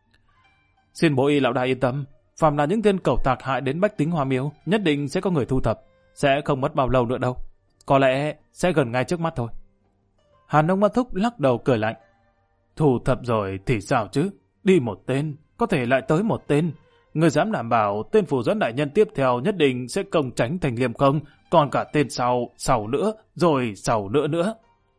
S1: Xin bố y lão đại yên tâm, phàm là những tên cẩu tạc hại đến bách tính Hoa Miêu, nhất định sẽ có người thu thập, sẽ không mất bao lâu nữa đâu. Có lẽ sẽ gần ngay trước mắt thôi. Hàn Nông Ma Thúc lắc đầu cười lạnh. Thu thập rồi thì sao chứ? Đi một tên, có thể lại tới một tên. Người dám đảm bảo tên Phù Doãn đại nhân tiếp theo nhất định sẽ công tránh thành liêm không, còn cả tên sau nữa, rồi sau nữa.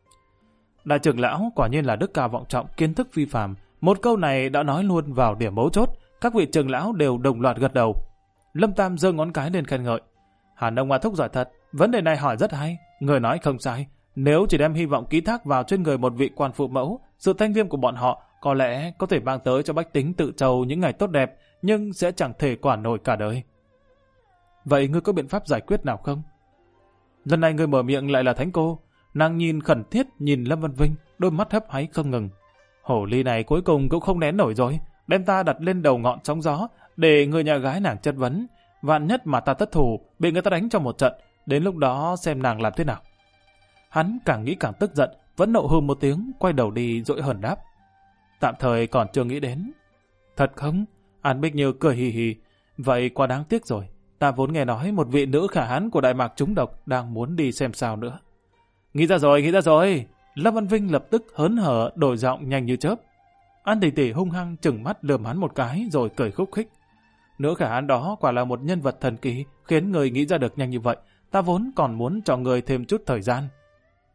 S1: Đại trưởng lão quả nhiên là đức cao vọng trọng, kiến thức phi phàm. Một câu này đã nói luôn vào điểm mấu chốt. Các vị trưởng lão đều đồng loạt gật đầu. Lâm Tam giơ ngón cái lên khen ngợi. Hàn Nông Ma Thúc giỏi thật, vấn đề này hỏi rất hay. Người nói không sai. Nếu chỉ đem hy vọng ký thác vào trên người một vị quan phụ mẫu, sự thanh liêm của bọn họ có lẽ có thể mang tới cho bách tính Tự Châu những ngày tốt đẹp, nhưng sẽ chẳng thể quản nổi cả đời. Vậy ngươi có biện pháp giải quyết nào không? Lần này người mở miệng lại là Thánh Cô. Nàng nhìn khẩn thiết nhìn Lâm Văn Vinh, đôi mắt hấp háy không ngừng. Hổ ly này cuối cùng cũng không nén nổi rồi, đem ta đặt lên đầu ngọn sóng gió để người nhà gái nàng chất vấn. Vạn nhất mà ta thất thủ, bị người ta đánh cho một trận, đến lúc đó xem nàng làm thế nào. Hắn càng nghĩ càng tức giận, vẫn nộ hừ một tiếng, quay đầu đi dỗi hờn đáp. Tạm thời còn chưa nghĩ đến. Thật không? An Bích Như cười hì hì. Vậy quá đáng tiếc rồi. Ta vốn nghe nói một vị nữ khả hãn của Đại Mạc trúng độc đang muốn đi xem sao nữa. Nghĩ ra rồi. Lâm Văn Vinh lập tức hớn hở đổi giọng nhanh như chớp. An Tỷ Tỷ hung hăng chừng mắt lườm hắn một cái rồi cười khúc khích. Nữ khả hãn đó quả là một nhân vật thần kỳ, khiến người nghĩ ra được nhanh như vậy. Ta vốn còn muốn cho người thêm chút thời gian.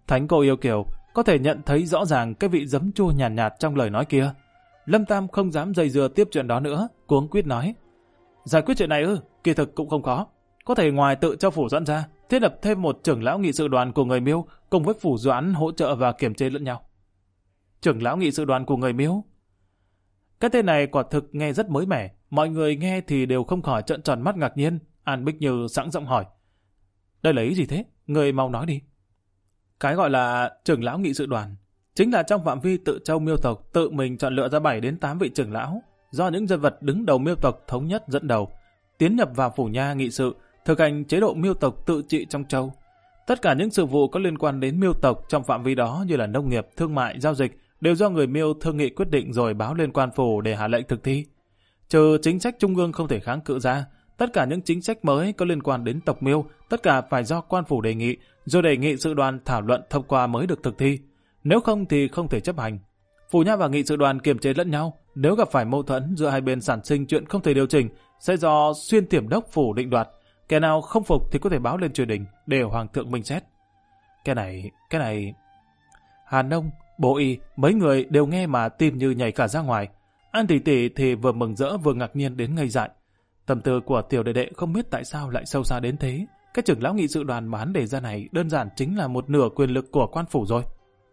S1: Thánh cô yêu kiều có thể nhận thấy rõ ràng cái vị giấm chua nhàn nhạt trong lời nói kia. Lâm Tam không dám dây dưa tiếp chuyện đó nữa, cuống quýt nói. Giải quyết chuyện này kỳ thực cũng không khó. Có thể ngoài tự cho phủ doãn ra, thiết lập thêm một trưởng lão nghị sự đoàn của người Miêu cùng với phủ doãn hỗ trợ và kiểm chế lẫn nhau. Trưởng lão nghị sự đoàn của người Miêu? Cái tên này quả thực nghe rất mới mẻ, mọi người nghe thì đều không khỏi trợn tròn mắt ngạc nhiên. An Bích Như sẵn giọng hỏi. Đây là ý gì thế? Người mau nói đi. Cái gọi là trưởng lão nghị sự đoàn chính là trong phạm vi tự châu Miêu tộc tự mình chọn lựa ra 7 đến 8 vị trưởng lão do những nhân vật đứng đầu Miêu tộc thống nhất dẫn đầu, tiến nhập vào phủ nha nghị sự, thực hành chế độ Miêu tộc tự trị trong châu. Tất cả những sự vụ có liên quan đến Miêu tộc trong phạm vi đó như là nông nghiệp, thương mại, giao dịch đều do người Miêu thương nghị quyết định rồi báo lên quan phủ để hạ lệnh thực thi. Trừ chính sách trung ương không thể kháng cự ra, tất cả những chính sách mới có liên quan đến tộc Miêu, tất cả phải do quan phủ đề nghị, rồi đề nghị sự đoàn thảo luận thông qua mới được thực thi. Nếu không thì không thể chấp hành. Phủ nha và nghị sự đoàn kiềm chế lẫn nhau, nếu gặp phải mâu thuẫn giữa hai bên sản sinh chuyện không thể điều chỉnh, sẽ do xuyên tiểm đốc phủ định đoạt. Kẻ nào không phục thì có thể báo lên triều đình để hoàng thượng minh xét. Cái này... Hàn Nông, Bố Y, mấy người đều nghe mà tim như nhảy cả ra ngoài. An tỷ tỷ thì vừa mừng rỡ vừa ngạc nhiên đến ngây dại. Tâm tư của tiểu đệ đệ không biết tại sao lại sâu xa đến thế. Cái trưởng lão nghị sự đoàn mà hắn đề ra này đơn giản chính là một nửa quyền lực của quan phủ rồi.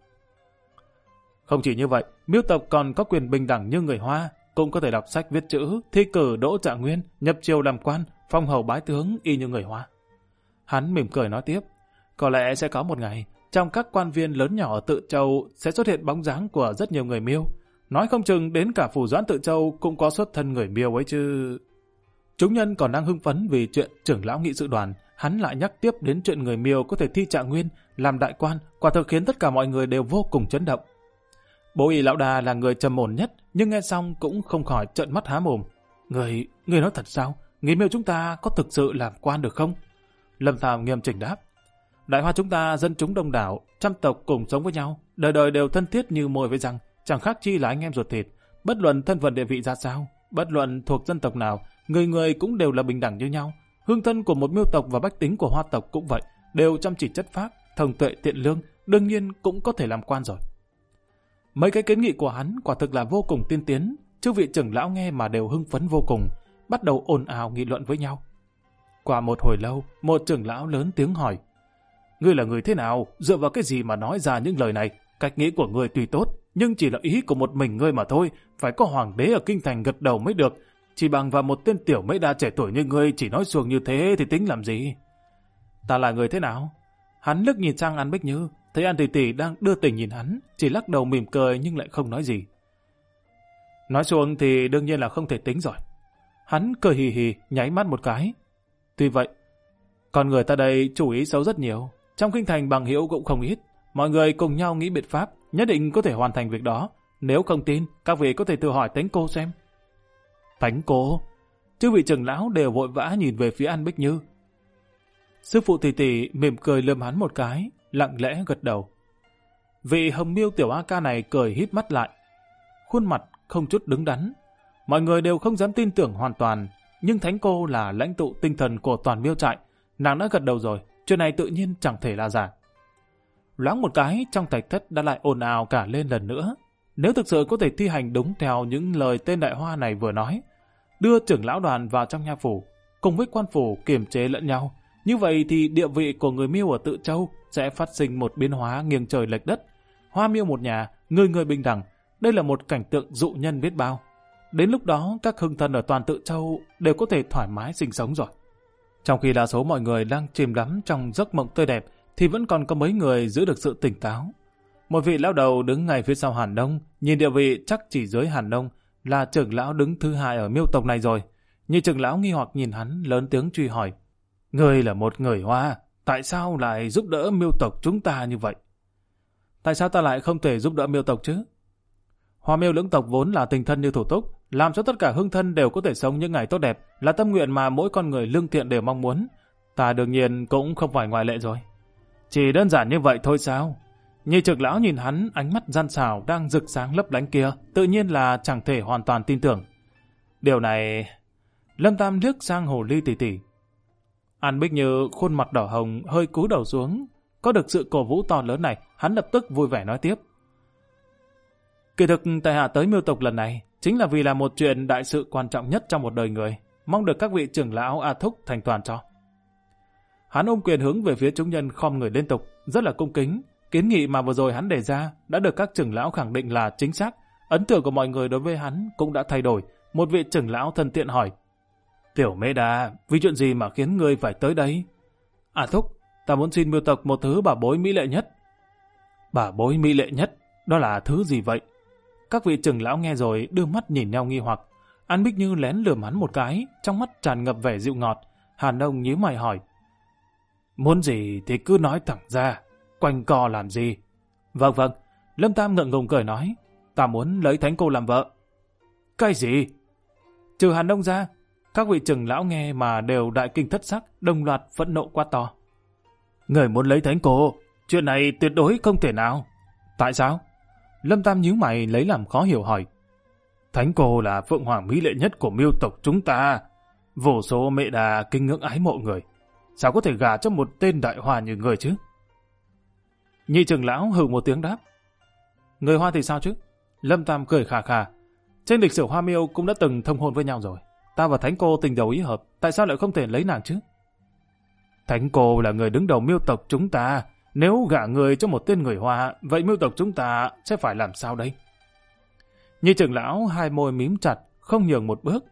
S1: Không chỉ như vậy, Miêu tộc còn có quyền bình đẳng như người Hoa, cũng có thể đọc sách viết chữ, thi cử đỗ trạng nguyên, nhập triều làm quan, phong hầu bái tướng y như người Hoa. Hắn mỉm cười nói tiếp, có lẽ sẽ có một ngày, trong các quan viên lớn nhỏ ở Tự Châu sẽ xuất hiện bóng dáng của rất nhiều người Miêu. Nói không chừng đến cả phủ doãn Tự Châu cũng có xuất thân người Miêu ấy chứ. Chúng nhân còn đang hưng phấn vì chuyện trưởng lão nghị sự đoàn, hắn lại nhắc tiếp đến chuyện người Miêu có thể thi trạng nguyên, làm đại quan, quả thực khiến tất cả mọi người đều vô cùng chấn động. Bố Y lão đà là người trầm ổn nhất, nhưng nghe xong cũng không khỏi trợn mắt há mồm. Người nói thật sao? Người Miêu chúng ta có thực sự làm quan được không? Lâm Tam nghiêm chỉnh đáp. Đại Hoa chúng ta dân chúng đông đảo, trăm tộc cùng sống với nhau, đời đời đều thân thiết như môi với răng, chẳng khác chi là anh em ruột thịt. Bất luận thân phận địa vị ra sao, bất luận thuộc dân tộc nào, người người cũng đều là bình đẳng như nhau. Hương thân của một Miêu tộc và bách tính của Hoa tộc cũng vậy, đều chăm chỉ chất phác, thông tuệ tiện lương, đương nhiên cũng có thể làm quan rồi. Mấy cái kiến nghị của hắn quả thực là vô cùng tiên tiến, chư vị trưởng lão nghe mà đều hưng phấn vô cùng, bắt đầu ồn ào nghị luận với nhau. Qua một hồi lâu, một trưởng lão lớn tiếng hỏi, ngươi là người thế nào, dựa vào cái gì mà nói ra những lời này? Cách nghĩ của ngươi tuy tốt, nhưng chỉ là ý của một mình ngươi mà thôi, phải có hoàng đế ở kinh thành gật đầu mới được. Chỉ bằng vào một tên tiểu mấy đa trẻ tuổi như ngươi chỉ nói xuồng như thế thì tính làm gì? Ta là người thế nào? Hắn liếc nhìn sang An Bích Như, thấy An tỷ tỷ đang đưa tình nhìn hắn, chỉ lắc đầu mỉm cười nhưng lại không nói gì. Nói xuồng thì đương nhiên là không thể tính rồi. Hắn cười hì hì, nháy mắt một cái. Tuy vậy, con người ta đây chủ ý xấu rất nhiều, trong kinh thành bằng hữu cũng không ít. Mọi người cùng nhau nghĩ biện pháp, nhất định có thể hoàn thành việc đó. Nếu không tin, các vị có thể tự hỏi Tánh Cô xem. Tánh Cô? Chư vị trưởng lão đều vội vã nhìn về phía An Bích Như. Sư phụ tỷ tỷ mỉm cười lườm hắn một cái, lặng lẽ gật đầu. Vị Hồng Miêu tiểu A Ca này cười híp mắt lại, khuôn mặt không chút đứng đắn. Mọi người đều không dám tin tưởng hoàn toàn, nhưng Thánh Cô là lãnh tụ tinh thần của toàn Miêu trại, nàng đã gật đầu rồi, chuyện này tự nhiên chẳng thể là giả. Loáng một cái, trong thạch thất đã lại ồn ào cả lên lần nữa. Nếu thực sự có thể thi hành đúng theo những lời tên đại hoa này vừa nói, đưa trưởng lão đoàn vào trong nha phủ, cùng với quan phủ kiềm chế lẫn nhau, như vậy thì địa vị của người Miêu ở Tự Châu sẽ phát sinh một biến hóa nghiêng trời lệch đất. Hoa Miêu một nhà, người người bình đẳng, đây là một cảnh tượng dụ nhân biết bao. Đến lúc đó, các hưng thân ở toàn Tự Châu đều có thể thoải mái sinh sống rồi. Trong khi đa số mọi người đang chìm đắm trong giấc mộng tươi đẹp, thì vẫn còn có mấy người giữ được sự tỉnh táo. Một vị lão đầu đứng ngay phía sau Hàn Nông, nhìn địa vị chắc chỉ dưới Hàn Nông, là trưởng lão đứng thứ hai ở Miêu tộc này rồi. Nhưng trưởng lão nghi hoặc nhìn hắn, lớn tiếng truy hỏi. Ngươi là một người Hoa, tại sao lại giúp đỡ Miêu tộc chúng ta như vậy? Tại sao ta lại không thể giúp đỡ Miêu tộc chứ? Hoa Miêu lưỡng tộc vốn là tình thân như thủ túc, làm cho tất cả hưng thân đều có thể sống những ngày tốt đẹp, là tâm nguyện mà mỗi con người lương thiện đều mong muốn. Ta đương nhiên cũng không phải ngoại lệ rồi. Chỉ đơn giản như vậy thôi sao? Nhị trưởng lão nhìn hắn, ánh mắt gian xảo đang rực sáng lấp lánh kia, tự nhiên là chẳng thể hoàn toàn tin tưởng. Điều này... Lâm Tam liếc sang Hồ Ly tỷ tỷ. An Bích Như khuôn mặt đỏ hồng hơi cúi đầu xuống, có được sự cổ vũ to lớn này, hắn lập tức vui vẻ nói tiếp. Kỳ thực tại hạ tới Miêu tộc lần này chính là vì là một chuyện đại sự quan trọng nhất trong một đời người, mong được các vị trưởng lão A Thúc thành toàn cho. Hắn ôm quyền hướng về phía chúng nhân khom người liên tục, rất là cung kính. Kiến nghị mà vừa rồi hắn đề ra đã được các trưởng lão khẳng định là chính xác. Ấn tượng của mọi người đối với hắn cũng đã thay đổi. Một vị trưởng lão thân thiện hỏi: Tiểu Mễ Đà, vì chuyện gì mà khiến ngươi phải tới đây? A Thúc, ta muốn xin Miêu tộc một thứ bảo bối mỹ lệ nhất. Bảo bối mỹ lệ nhất? Đó là thứ gì vậy? Các vị trưởng lão nghe rồi đưa mắt nhìn nhau nghi hoặc. An Bích Như lén lườm hắn một cái, trong mắt tràn ngập vẻ dịu ngọt. Hàn Đông nhíu mày hỏi: Muốn gì thì cứ nói thẳng ra, quanh co làm gì? Vâng vâng, Lâm Tam ngượng ngùng cười nói: Ta muốn lấy Thánh cô làm vợ. Cái gì? Trừ Hàn Đông ra, các vị trưởng lão nghe mà đều đại kinh thất sắc, đồng loạt phẫn nộ quá to. Người muốn lấy Thánh cô? Chuyện này tuyệt đối không thể nào. Tại sao? Lâm Tam nhíu mày lấy làm khó hiểu hỏi. Thánh cô là phượng hoàng mỹ lệ nhất của Miêu tộc chúng ta. Vô số mẹ đà kinh ngưỡng ái mộ người. Sao có thể gả cho một tên đại hoa như người chứ? Nhị trưởng lão hừ một tiếng đáp. Người Hoa thì sao chứ? Lâm Tam cười khà khà. Trên lịch sử Hoa Miêu cũng đã từng thông hôn với nhau rồi. Ta và Thánh cô tình đầu ý hợp, tại sao lại không thể lấy nàng chứ? Thánh cô là người đứng đầu Miêu tộc chúng ta. Nếu gả người cho một tên người Hoa, vậy Miêu tộc chúng ta sẽ phải làm sao đây? Nhị trưởng lão hai môi mím chặt, không nhường một bước.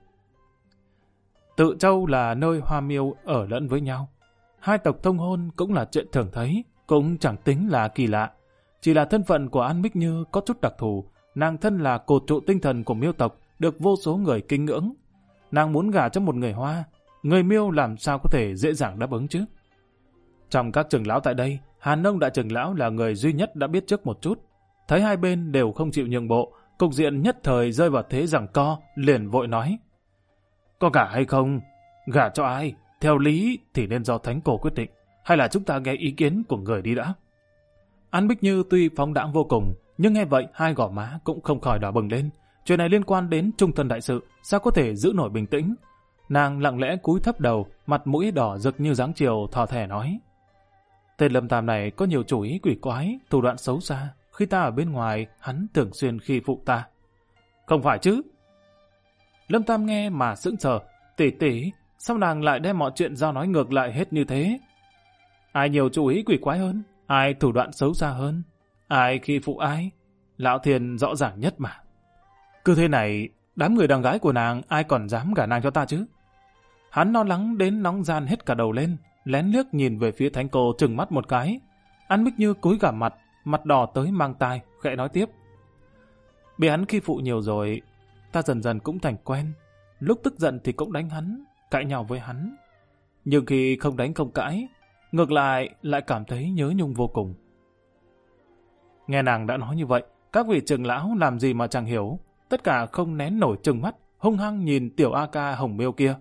S1: Tự Châu là nơi Hoa Miêu ở lẫn với nhau. Hai tộc thông hôn cũng là chuyện thường thấy, cũng chẳng tính là kỳ lạ. Chỉ là thân phận của An Bích Như có chút đặc thù, nàng thân là cột trụ tinh thần của Miêu tộc, được vô số người kính ngưỡng. Nàng muốn gả cho một người Hoa, người Miêu làm sao có thể dễ dàng đáp ứng chứ? Trong các trưởng lão tại đây, Hàn Nông đại trưởng lão là người duy nhất đã biết trước một chút. Thấy hai bên đều không chịu nhượng bộ, cục diện nhất thời rơi vào thế giằng co, liền vội nói: Có gả hay không? Gả cho ai? Theo lý thì nên do Thánh cô quyết định, hay là chúng ta nghe ý kiến của người đi đã? An Bích Như tuy phóng đãng vô cùng, nhưng nghe vậy hai gò má cũng không khỏi đỏ bừng lên. Chuyện này liên quan đến trung thân đại sự, sao có thể giữ nổi bình tĩnh? Nàng lặng lẽ cúi thấp đầu, mặt mũi đỏ rực như dáng chiều, thò thẻ nói: Tên Lâm Tam này có nhiều chủ ý quỷ quái, thủ đoạn xấu xa. Khi ta ở bên ngoài, hắn thường xuyên khi phụ ta. Không phải chứ? Lâm Tam nghe mà sững sờ. Tỷ tỷ, sao nàng lại đem mọi chuyện giao nói ngược lại hết như thế? Ai nhiều chủ ý quỷ quái hơn? Ai thủ đoạn xấu xa hơn? Ai khi phụ ai? Lão Thiên rõ ràng nhất mà. Cứ thế này, đám người đàn gái của nàng ai còn dám gả nàng cho ta chứ? Hắn lo lắng đến nóng gian hết cả đầu lên, lén liếc nhìn về phía Thánh cô trừng mắt một cái. An Bích Như cúi gằm mặt, mặt đỏ tới mang tai, khẽ nói tiếp: Bị hắn khi phụ nhiều rồi, ta dần dần cũng thành quen. Lúc tức giận thì cũng đánh hắn, cãi nhau với hắn. Nhưng khi không đánh không cãi, ngược lại cảm thấy nhớ nhung vô cùng. Nghe nàng đã nói như vậy, các vị trưởng lão làm gì mà chẳng hiểu, tất cả không nén nổi trừng mắt, hung hăng nhìn tiểu A Ca Hồng Miêu kia.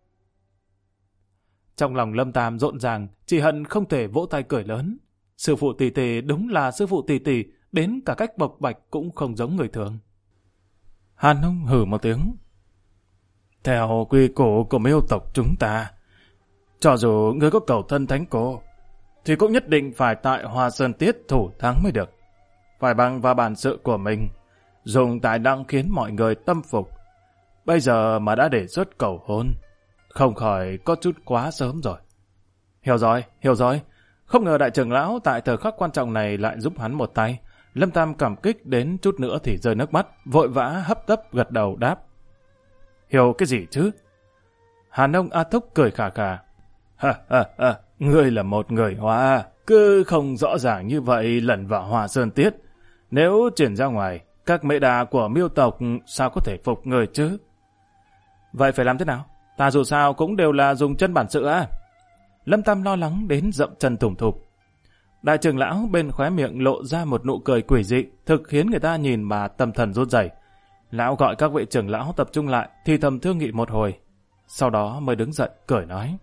S1: Trong lòng Lâm Tam rộn ràng, chỉ hận không thể vỗ tay cười lớn. Sư phụ tỷ tỷ đúng là sư phụ tỷ tỷ, đến cả cách bộc bạch cũng không giống người thường. Hàn Nông hừ một tiếng. Theo quy củ của Miêu tộc chúng ta, cho dù ngươi có cầu thân Thánh cô, thì cũng nhất định phải tại Hoa Sơn Tiết thủ thắng mới được. Phải bằng vào bản sự của mình, dùng tài năng khiến mọi người tâm phục. Bây giờ mà đã đề xuất cầu hôn, không khỏi có chút quá sớm rồi. Hiểu rồi. Không ngờ đại trưởng lão tại thời khắc quan trọng này lại giúp hắn một tay. Lâm Tam cảm kích đến chút nữa thì rơi nước mắt, vội vã hấp tấp gật đầu đáp: Hiểu cái gì chứ? Hàn Nông A Thúc cười khà khà. Ngươi là một người Hoa, cứ không rõ ràng như vậy lẩn vào Hoa Sơn Tiết. Nếu chuyển ra ngoài, các mẹ đà của Miêu tộc sao có thể phục người chứ? Vậy phải làm thế nào? Ta dù sao cũng đều là dùng chân bản sự à? Lâm Tam lo lắng đến dậm chân thủng thụp. Đại trưởng lão bên khóe miệng lộ ra một nụ cười quỷ dị, thực khiến người ta nhìn mà tâm thần run rẩy. Lão gọi các vị trưởng lão tập trung lại, thì thầm thương nghị một hồi. Sau đó mới đứng dậy, cười nói: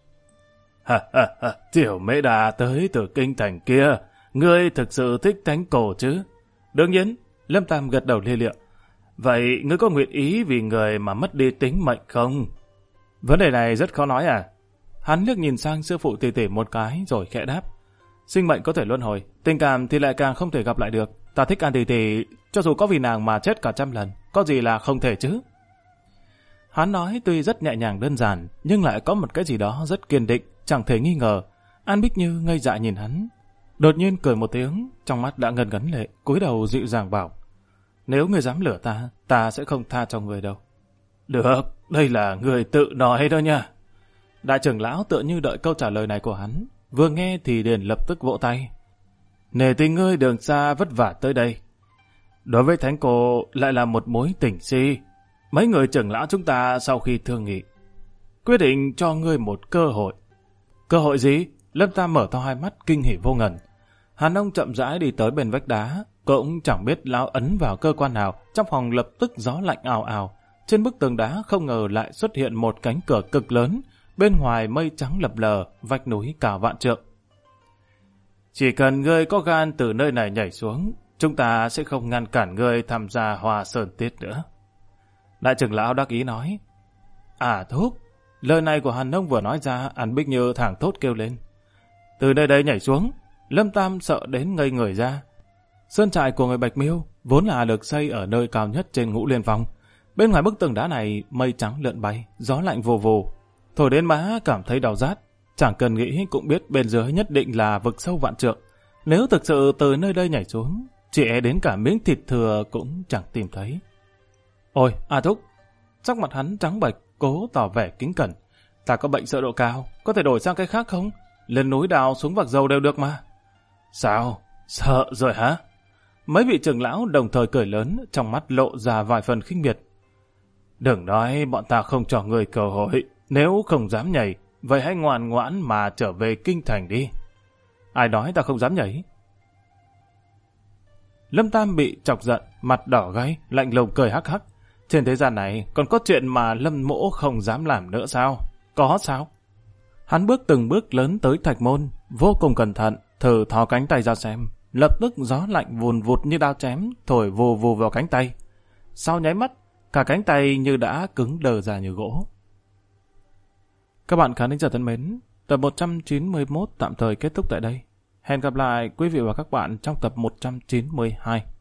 S1: Tiểu Mễ Đà tới từ kinh thành kia, ngươi thực sự thích Thánh cô chứ? Đương nhiên, Lâm Tam gật đầu lia lịa. Vậy ngươi có nguyện ý vì người mà mất đi tính mệnh không? Vấn đề này rất khó nói à? Hắn liếc nhìn sang sư phụ tỷ tỷ một cái rồi khẽ đáp: Sinh mệnh có thể luân hồi, tình cảm thì lại càng không thể gặp lại được. Ta thích An Tỷ Tỷ, cho dù có vì nàng mà chết cả 100 lần, có gì là không thể chứ. Hắn nói tuy rất nhẹ nhàng đơn giản, nhưng lại có một cái gì đó rất kiên định, chẳng thể nghi ngờ. An Bích Như ngây dại nhìn hắn, đột nhiên cười một tiếng, trong mắt đã ngần ngấn lệ, cúi đầu dịu dàng bảo: nếu ngươi dám lừa ta, ta sẽ không tha cho ngươi đâu. Được, đây là ngươi tự nói đó nha. Đại trưởng lão tựa như đợi câu trả lời này của hắn, vừa nghe thì liền lập tức vỗ tay. Nể tình ngươi đường xa vất vả tới đây. Đối với thánh cô lại là một mối tình si. Mấy người trưởng lão chúng ta sau khi thương nghị, quyết định cho ngươi một cơ hội. Cơ hội gì? Lâm Tam mở to hai mắt kinh hỉ vô ngần. Hàn Ông chậm rãi đi tới bên vách đá, cũng chẳng biết lão ấn vào cơ quan nào, trong phòng lập tức gió lạnh ào ào. Trên bức tường đá không ngờ lại xuất hiện một cánh cửa cực lớn, bên ngoài mây trắng lập lờ, vách núi cả vạn trượng. Chỉ cần ngươi có gan từ nơi này nhảy xuống, chúng ta sẽ không ngăn cản ngươi tham gia Hoa Sơn Tiết nữa. Đại trưởng lão đắc ý nói. À thúc, lời này của Hàn Ông vừa nói ra, An Bích Như thẳng thốt kêu lên. Từ nơi đây nhảy xuống, Lâm Tam sợ đến ngây người ra. Sơn trại của người Bạch Miêu vốn là được xây ở nơi cao nhất trên Ngũ Liên Phong. Bên ngoài bức tường đá này, mây trắng lượn bay, gió lạnh vù vù. Thổi đến má cảm thấy đau rát. Chẳng cần nghĩ cũng biết bên dưới nhất định là vực sâu vạn trượng. Nếu thực sự từ nơi đây nhảy xuống, chỉ e đến cả miếng thịt thừa cũng chẳng tìm thấy. Ôi, A Thúc! Sắc mặt hắn trắng bệch, cố tỏ vẻ kính cẩn. Ta có bệnh sợ độ cao, có thể đổi sang cái khác không? Lên núi đào xuống vạc dầu đều được mà. Sao? Sợ rồi hả? Mấy vị trưởng lão đồng thời cười lớn, trong mắt lộ ra vài phần khinh miệt. Đừng nói bọn ta không cho người cơ hội, nếu không dám nhảy, vậy hãy ngoan ngoãn mà trở về kinh thành đi. Ai nói ta không dám nhảy? Lâm Tam bị chọc giận, mặt đỏ gáy, lạnh lùng cười hắc hắc. Trên thế gian này còn có chuyện mà Lâm Mỗ không dám làm nữa sao? Có sao? Hắn bước từng bước lớn tới thạch môn, vô cùng cẩn thận, thử thò cánh tay ra xem. Lập tức gió lạnh vùn vụt như đao chém, thổi vù vù vào cánh tay. Sau nháy mắt, cả cánh tay như đã cứng đờ ra như gỗ. Các bạn khán thính giả thân mến, tập 191 tạm thời kết thúc tại đây. Hẹn gặp lại quý vị và các bạn trong tập 192.